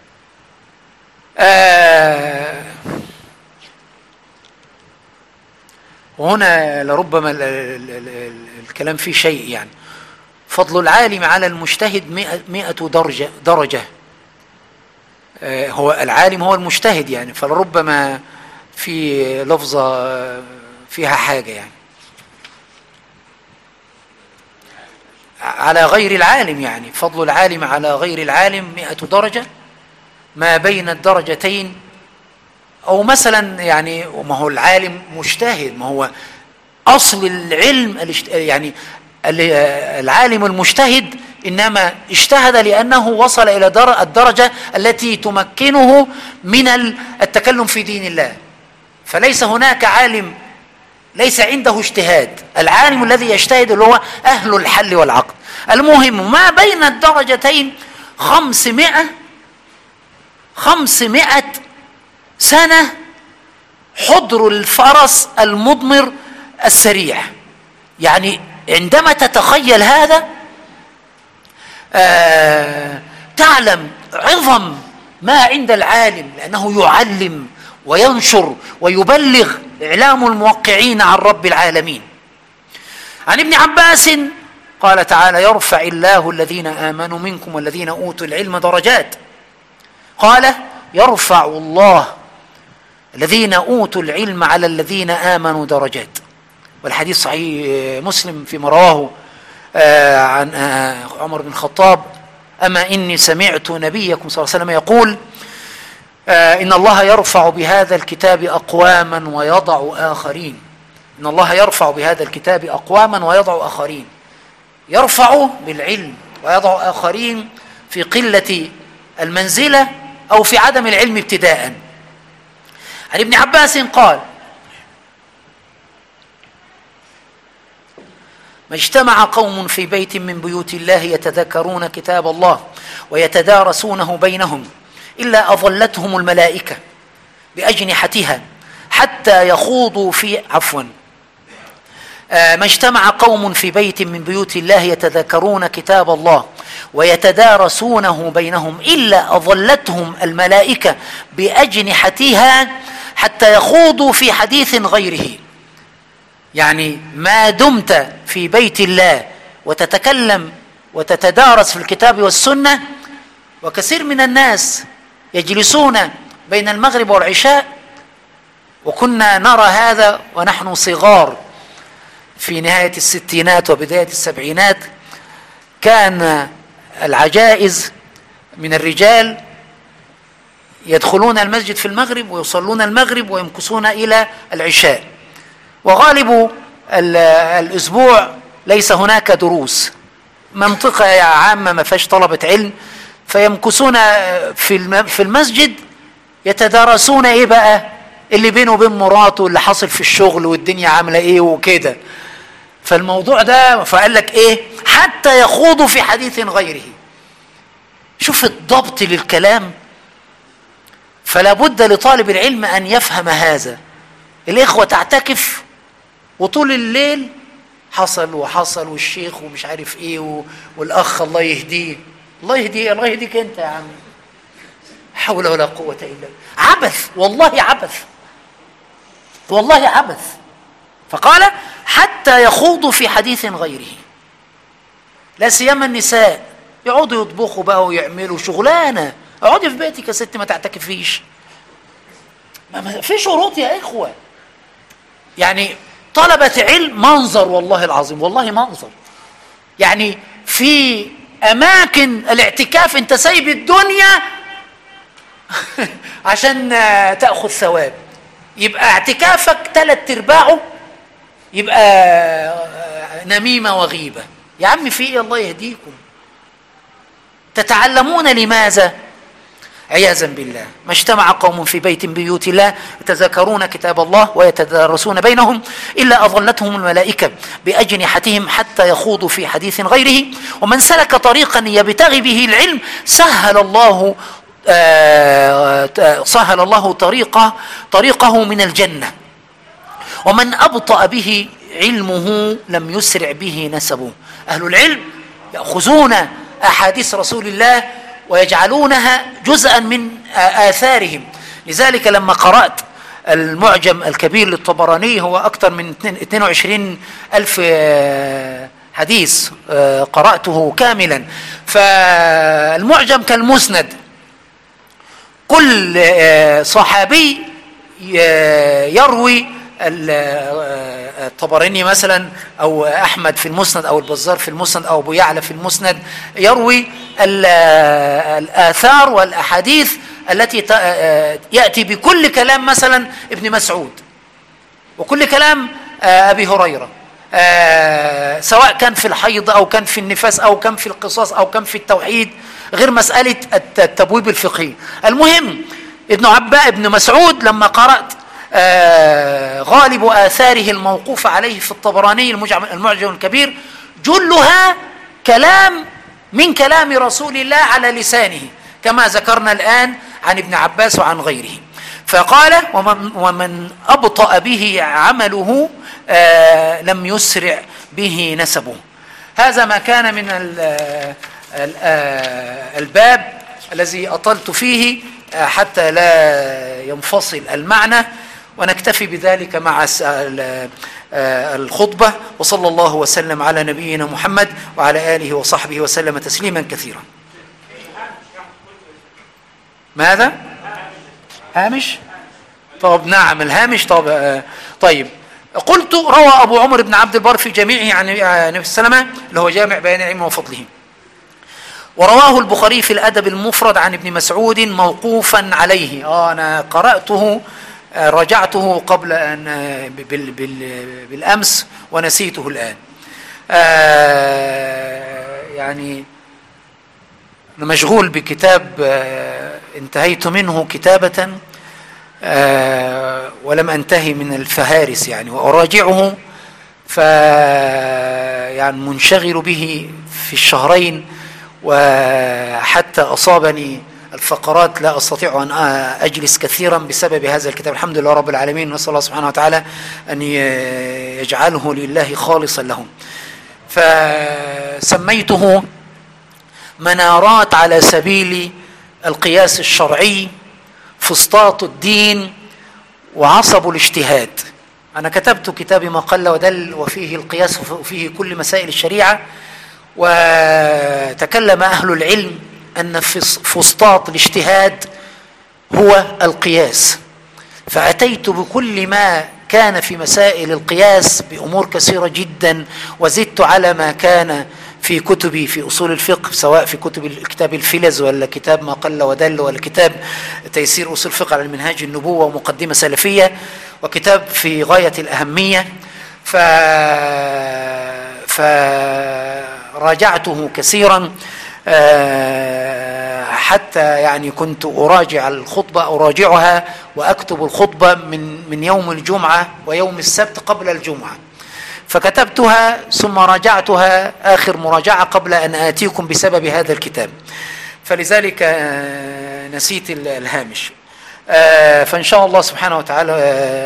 آه وهنا لربما ال ال ال الكلام فيه شيء، يعني فضل العالم على المجتهد مئة درجة درجة آه هو العالم هو المجتهد يعني، فلربما في لفظة فيها حاجة يعني على غير العالم، يعني فضل العالم على غير العالم مئة درجة ما بين الدرجتين. أو مثلا يعني ما هو العالم مجتهد، ما هو أصل العلم يعني العالم المجتهد إنما اجتهد لأنه وصل إلى الدرجة التي تمكنه من التكلم في دين الله، فليس هناك عالم ليس عنده اجتهاد. العالم الذي يجتهد اللي هو أهل الحل والعقد. المهم ما بين الدرجتين خمسمائة خمسمائة سنة حضر الفرس المضمر السريع. يعني عندما تتخيل هذا آه تعلم عظم ما عند العالم، لأنه يعلم وينشر ويبلغ إعلام الموقعين عن رب العالمين. عن ابن عباس قال تعالى: يرفع الله الذين آمنوا منكم والذين أوتوا العلم درجات. قال: يرفع الله الذين أوتوا العلم على الذين آمنوا درجات. والحديث صحيح مسلم فيما رواه عن عمر بن الخطاب: أما إني سمعت نبيكم صلى الله عليه وسلم يقول: إن الله يرفع بهذا الكتاب أقواما ويضع آخرين. إن الله يرفع بهذا الكتاب أقواما ويضع آخرين. يرفع بالعلم ويضع آخرين في قلة المنزلة أو في عدم العلم ابتداء. عن ابن عباس قال: ما اجتمع قوم في بيت من بيوت الله يتذكرون كتاب الله ويتدارسونه بينهم إلا أظلتهم الملائكة بأجنحتها حتى يخوضوا في عفوا ما اجتمع قوم في بيت من بيوت الله يتذكرون كتاب الله ويتدارسونه بينهم إلا أظلتهم الملائكة بأجنحتها حتى يخوضوا في حديث غيره. يعني ما دمت في بيت الله وتتكلم وتتدارس في الكتاب والسنة، وكثير من الناس يجلسون بين المغرب والعشاء، وكنا نرى هذا ونحن صغار في نهاية الستينات وبداية السبعينات. كان العجائز من الرجال يدخلون المسجد في المغرب ويصلون المغرب ويمكثون إلى العشاء، وغالب الأسبوع ليس هناك دروس، منطقة عامة ما فيهاش طلبة علم، فيمكثون في المسجد يتدارسون ايه بقى اللي بينه وبين مراته، اللي حاصل في الشغل والدنيا عاملة ايه وكده. فالموضوع ده فقال لك ايه حتى يخوضوا في حديث غيره. شوف الضبط للكلام. فلا بد لطالب العلم ان يفهم هذا. الاخوة تعتكف وطول الليل حصل وحصل والشيخ ومش عارف ايه والاخ الله يهديه. الله يهديه الله يهديك انت يا عم. حول ولا قوة الا بالله. عبث، والله عبث، والله عبث. فقال حتى يخوضوا في حديث غيره. لا سيما النساء يقعدوا يطبخوا بقى ويعملوا شغلانه. اقعدي في بيتك يا ست ما تعتكفيش. ما في شروط يا اخوه. يعني طلبة علم منظر، والله العظيم والله منظر. يعني في اماكن الاعتكاف انت سايب الدنيا عشان تأخذ ثواب. يبقى اعتكافك ثلاث ارباعه يبقى نميمة وغيبة. يا عم في ايه؟ الله يهديكم. تتعلمون لماذا؟ عياذا بالله. ما اجتمع قوم في بيت من بيوت الله يتذكرون كتاب الله ويتدارسون بينهم إلا أظلتهم الملائكة بأجنحتهم حتى يخوضوا في حديث غيره. ومن سلك طريقا يبتغي به العلم سهل الله آه سهل الله طريقه طريقه من الجنة. ومن أبطأ به علمه لم يسرع به نسبه. أهل العلم يأخذون أحاديث رسول الله ويجعلونها جزءا من آثارهم، لذلك لما قرأت المعجم الكبير للطبراني، هو أكثر من اثنين وعشرين ألف حديث قرأته كاملا، فالمعجم كالمسند، كل صحابي يروي الطبراني مثلا أو أحمد في المسند أو البزار في المسند أو أبو يعلى في المسند، يروي الآثار والأحاديث التي يأتي بكل كلام مثلا ابن مسعود وكل كلام أبي هريرة، سواء كان في الحيض أو كان في النفاس أو كان في القصاص أو كان في التوحيد، غير مسألة التبويب الفقهي. المهم ابن عباس ابن مسعود لما قرأت غالب آثاره الموقوف عليه في الطبراني المعجم الكبير جلها كلام من كلام رسول الله على لسانه، كما ذكرنا الآن عن ابن عباس وعن غيره. فقال ومن, ومن أبطأ به عمله آه لم يسرع به نسبه. هذا ما كان من ال ال الباب الذي أطلت فيه حتى لا ينفصل المعنى، ونكتفي بذلك مع الخطبة. وصلى الله وسلم على نبينا محمد وعلى آله وصحبه وسلم تسليما كثيرا. ماذا؟ هامش؟ طب نعم الهامش. طب طيب قلت روى أبو عمر بن عبد البر في جميعه عن النبي السلامة اللي هو جامع بيان العلم وفضله، ورواه البخاري في الأدب المفرد عن ابن مسعود موقوفا عليه. آه أنا قرأته رجعته قبل أن بال بال بالأمس ونسيته الآن. آه يعني أنا مشغول بكتاب آه انتهيت منه كتابة آه ولم أنتهي من الفهارس يعني، وأراجعه ف يعني منشغل به في الشهرين، وحتى أصابني الفقرات لا أستطيع أن أجلس كثيرا بسبب هذا الكتاب. الحمد لله رب العالمين، نسأل الله سبحانه وتعالى أن يجعله لله خالصا لهم. فسميته منارات على سبيل القياس الشرعي، فسطاط الدين وعصب الاجتهاد. أنا كتبت كتابي ما قل ودل وفيه القياس وفيه كل مسائل الشريعة، وتكلم أهل العلم أن فسطاط الاجتهاد هو القياس، فأتيت بكل ما كان في مسائل القياس بأمور كثيرة جدا، وزدت على ما كان في كتبي في أصول الفقه، سواء في كتب الكتاب الفلز ولا كتاب ما قل ودل ولا كتاب تيسير أصول الفقه على المنهاج النبوة ومقدمة سلفية وكتاب في غاية الأهمية. ف... فراجعته كثيرا حتى يعني كنت أراجع الخطبة أراجعها وأكتب الخطبة من من يوم الجمعة ويوم السبت قبل الجمعة، فكتبتها ثم راجعتها آخر مراجعة قبل أن آتيكم بسبب هذا الكتاب، فلذلك نسيت الهامش. فإن شاء الله سبحانه وتعالى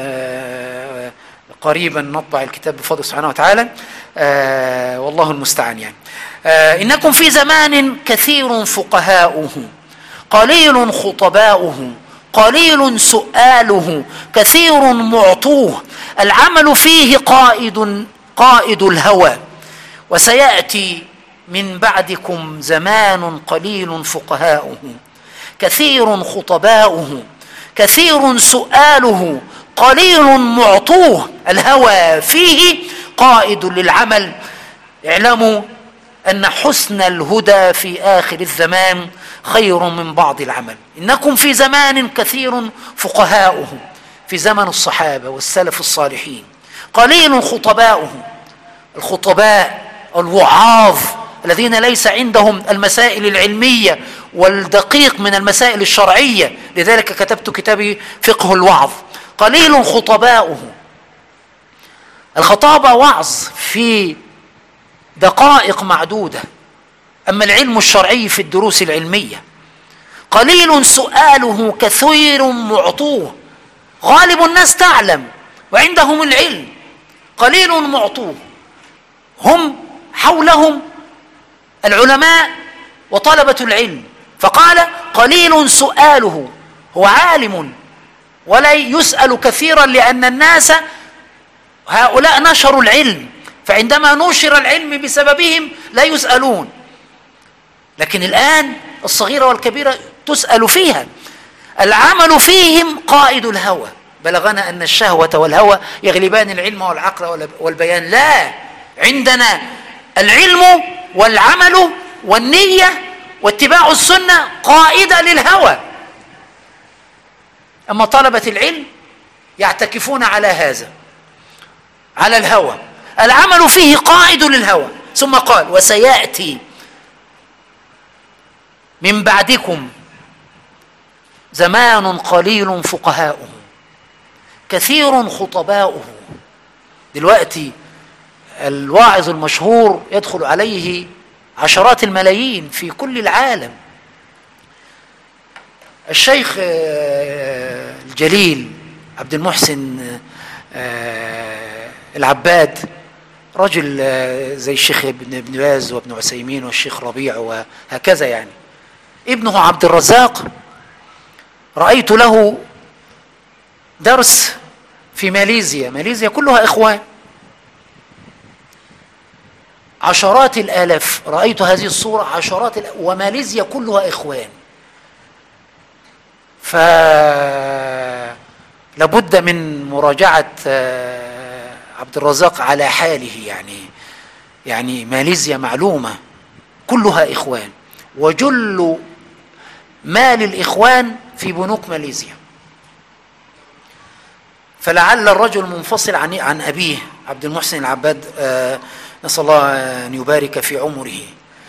قريبا نطبع الكتاب بفضل سبحانه وتعالى، والله المستعان. يعني إنكم في زمان كثير فقهاؤه، قليل خطباؤه، قليل سؤاله، كثير معطوه، العمل فيه قائد قائد الهوى، وسيأتي من بعدكم زمان قليل فقهاؤه، كثير خطباؤه، كثير سؤاله، قليل معطوه، الهوى فيه قائد للعمل. اعلموا أن حسن الهدى في آخر الزمان خير من بعض العمل. إنكم في زمان كثير فقهاؤه، في زمن الصحابة والسلف الصالحين، قليل خطباؤه، الخطباء الوعاظ الذين ليس عندهم المسائل العلمية والدقيق من المسائل الشرعية، لذلك كتبت كتابي فقه الوعظ. قليل خطباؤه، الخطابة وعظ في دقائق معدودة، أما العلم الشرعي في الدروس العلمية. قليل سؤاله، كثير معطوه، غالب الناس تعلم وعندهم العلم، قليل معطوه، هم حولهم العلماء وطلبة العلم. فقال قليل سؤاله، هو عالم ولا يسأل كثيرا، لأن الناس هؤلاء نشروا العلم، فعندما نشر العلم بسببهم لا يسألون. لكن الآن الصغيرة والكبيرة تسأل فيها. العمل فيهم قائد الهوى. بلغنا أن الشهوة والهوى يغلبان العلم والعقل والبيان. لا، عندنا العلم والعمل والنية واتباع السنة قائدة للهوى. أما طلبة العلم يعتكفون على هذا، على الهوى. العمل فيه قائد للهوى. ثم قال: وسيأتي من بعدكم زمان قليل فقهاؤه كثير خطباؤه. دلوقتي الواعظ المشهور يدخل عليه عشرات الملايين في كل العالم. الشيخ الجليل عبد المحسن العباد، رجل زي الشيخ ابن باز وابن عثيمين والشيخ ربيع وهكذا، يعني ابنه عبد الرزاق رأيت له درس في ماليزيا. ماليزيا كلها إخوان، عشرات الآلاف. رأيت هذه الصورة، عشرات الآلاف، وماليزيا كلها إخوان. فلابد من مراجعة عبد الرزاق على حاله. يعني يعني ماليزيا معلومة كلها إخوان، وجل مال الإخوان في بنوك ماليزيا. فلعل الرجل منفصل عن عن أبيه عبد المحسن العباد، آه نسأل الله أن يبارك في عمره.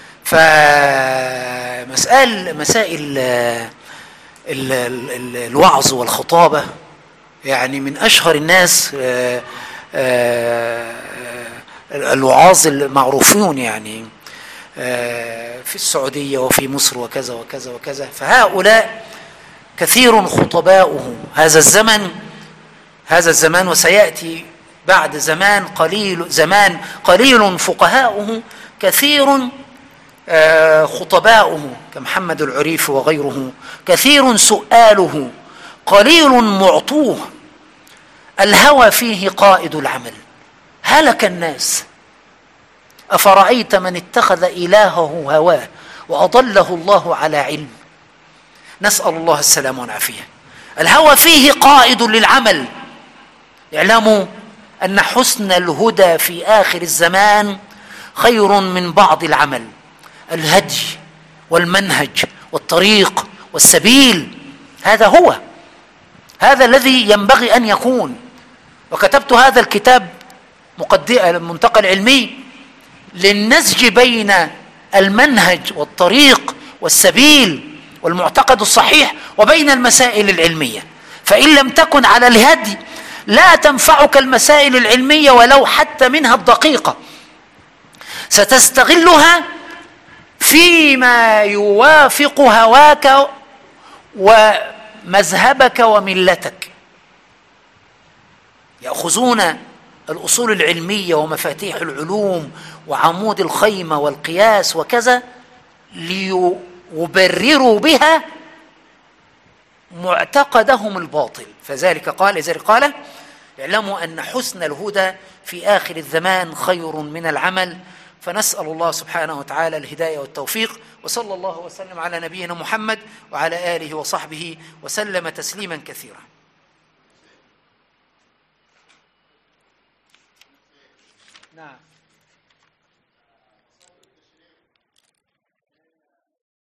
فمسائل مسائل آه ال ال ال الوعظ والخطابة يعني من أشهر الناس آه آه الوعاظ المعروفون، يعني آه في السعودية وفي مصر وكذا وكذا وكذا. فهؤلاء كثير خطباؤه هذا الزمن هذا الزمان وسيأتي بعد زمان قليل زمان قليل فقهاؤه كثير خطباؤه كمحمد العريف وغيره، كثير سؤاله قليل معطوه. الهوى فيه قائد العمل. هلك الناس. أفرأيت من اتخذ إلهه هواه وأضله الله على علم. نسأل الله السلامة والعافية. الهوى فيه قائد للعمل. اعلموا أن حسن الهدى في آخر الزمان خير من بعض العمل. الهدي والمنهج والطريق والسبيل، هذا هو هذا الذي ينبغي أن يكون. وكتبت هذا الكتاب مقدمة المنتقى العلمي للنسج بين المنهج والطريق والسبيل والمعتقد الصحيح وبين المسائل العلمية. فإن لم تكن على الهدي لا تنفعك المسائل العلمية ولو حتى منها الدقيقة. ستستغلها فيما يوافق هواك ومذهبك وملتك. يأخذون الأصول العلمية ومفاتيح العلوم وعمود الخيمة والقياس وكذا ليبرروا بها معتقدهم الباطل. فذلك قال لذلك قال اعلموا أن حسن الهدى في آخر الزمان خير من العمل. فنسأل الله سبحانه وتعالى الهداية والتوفيق، وصلى الله وسلم على نبينا محمد وعلى آله وصحبه وسلم تسليما كثيرا. نعم.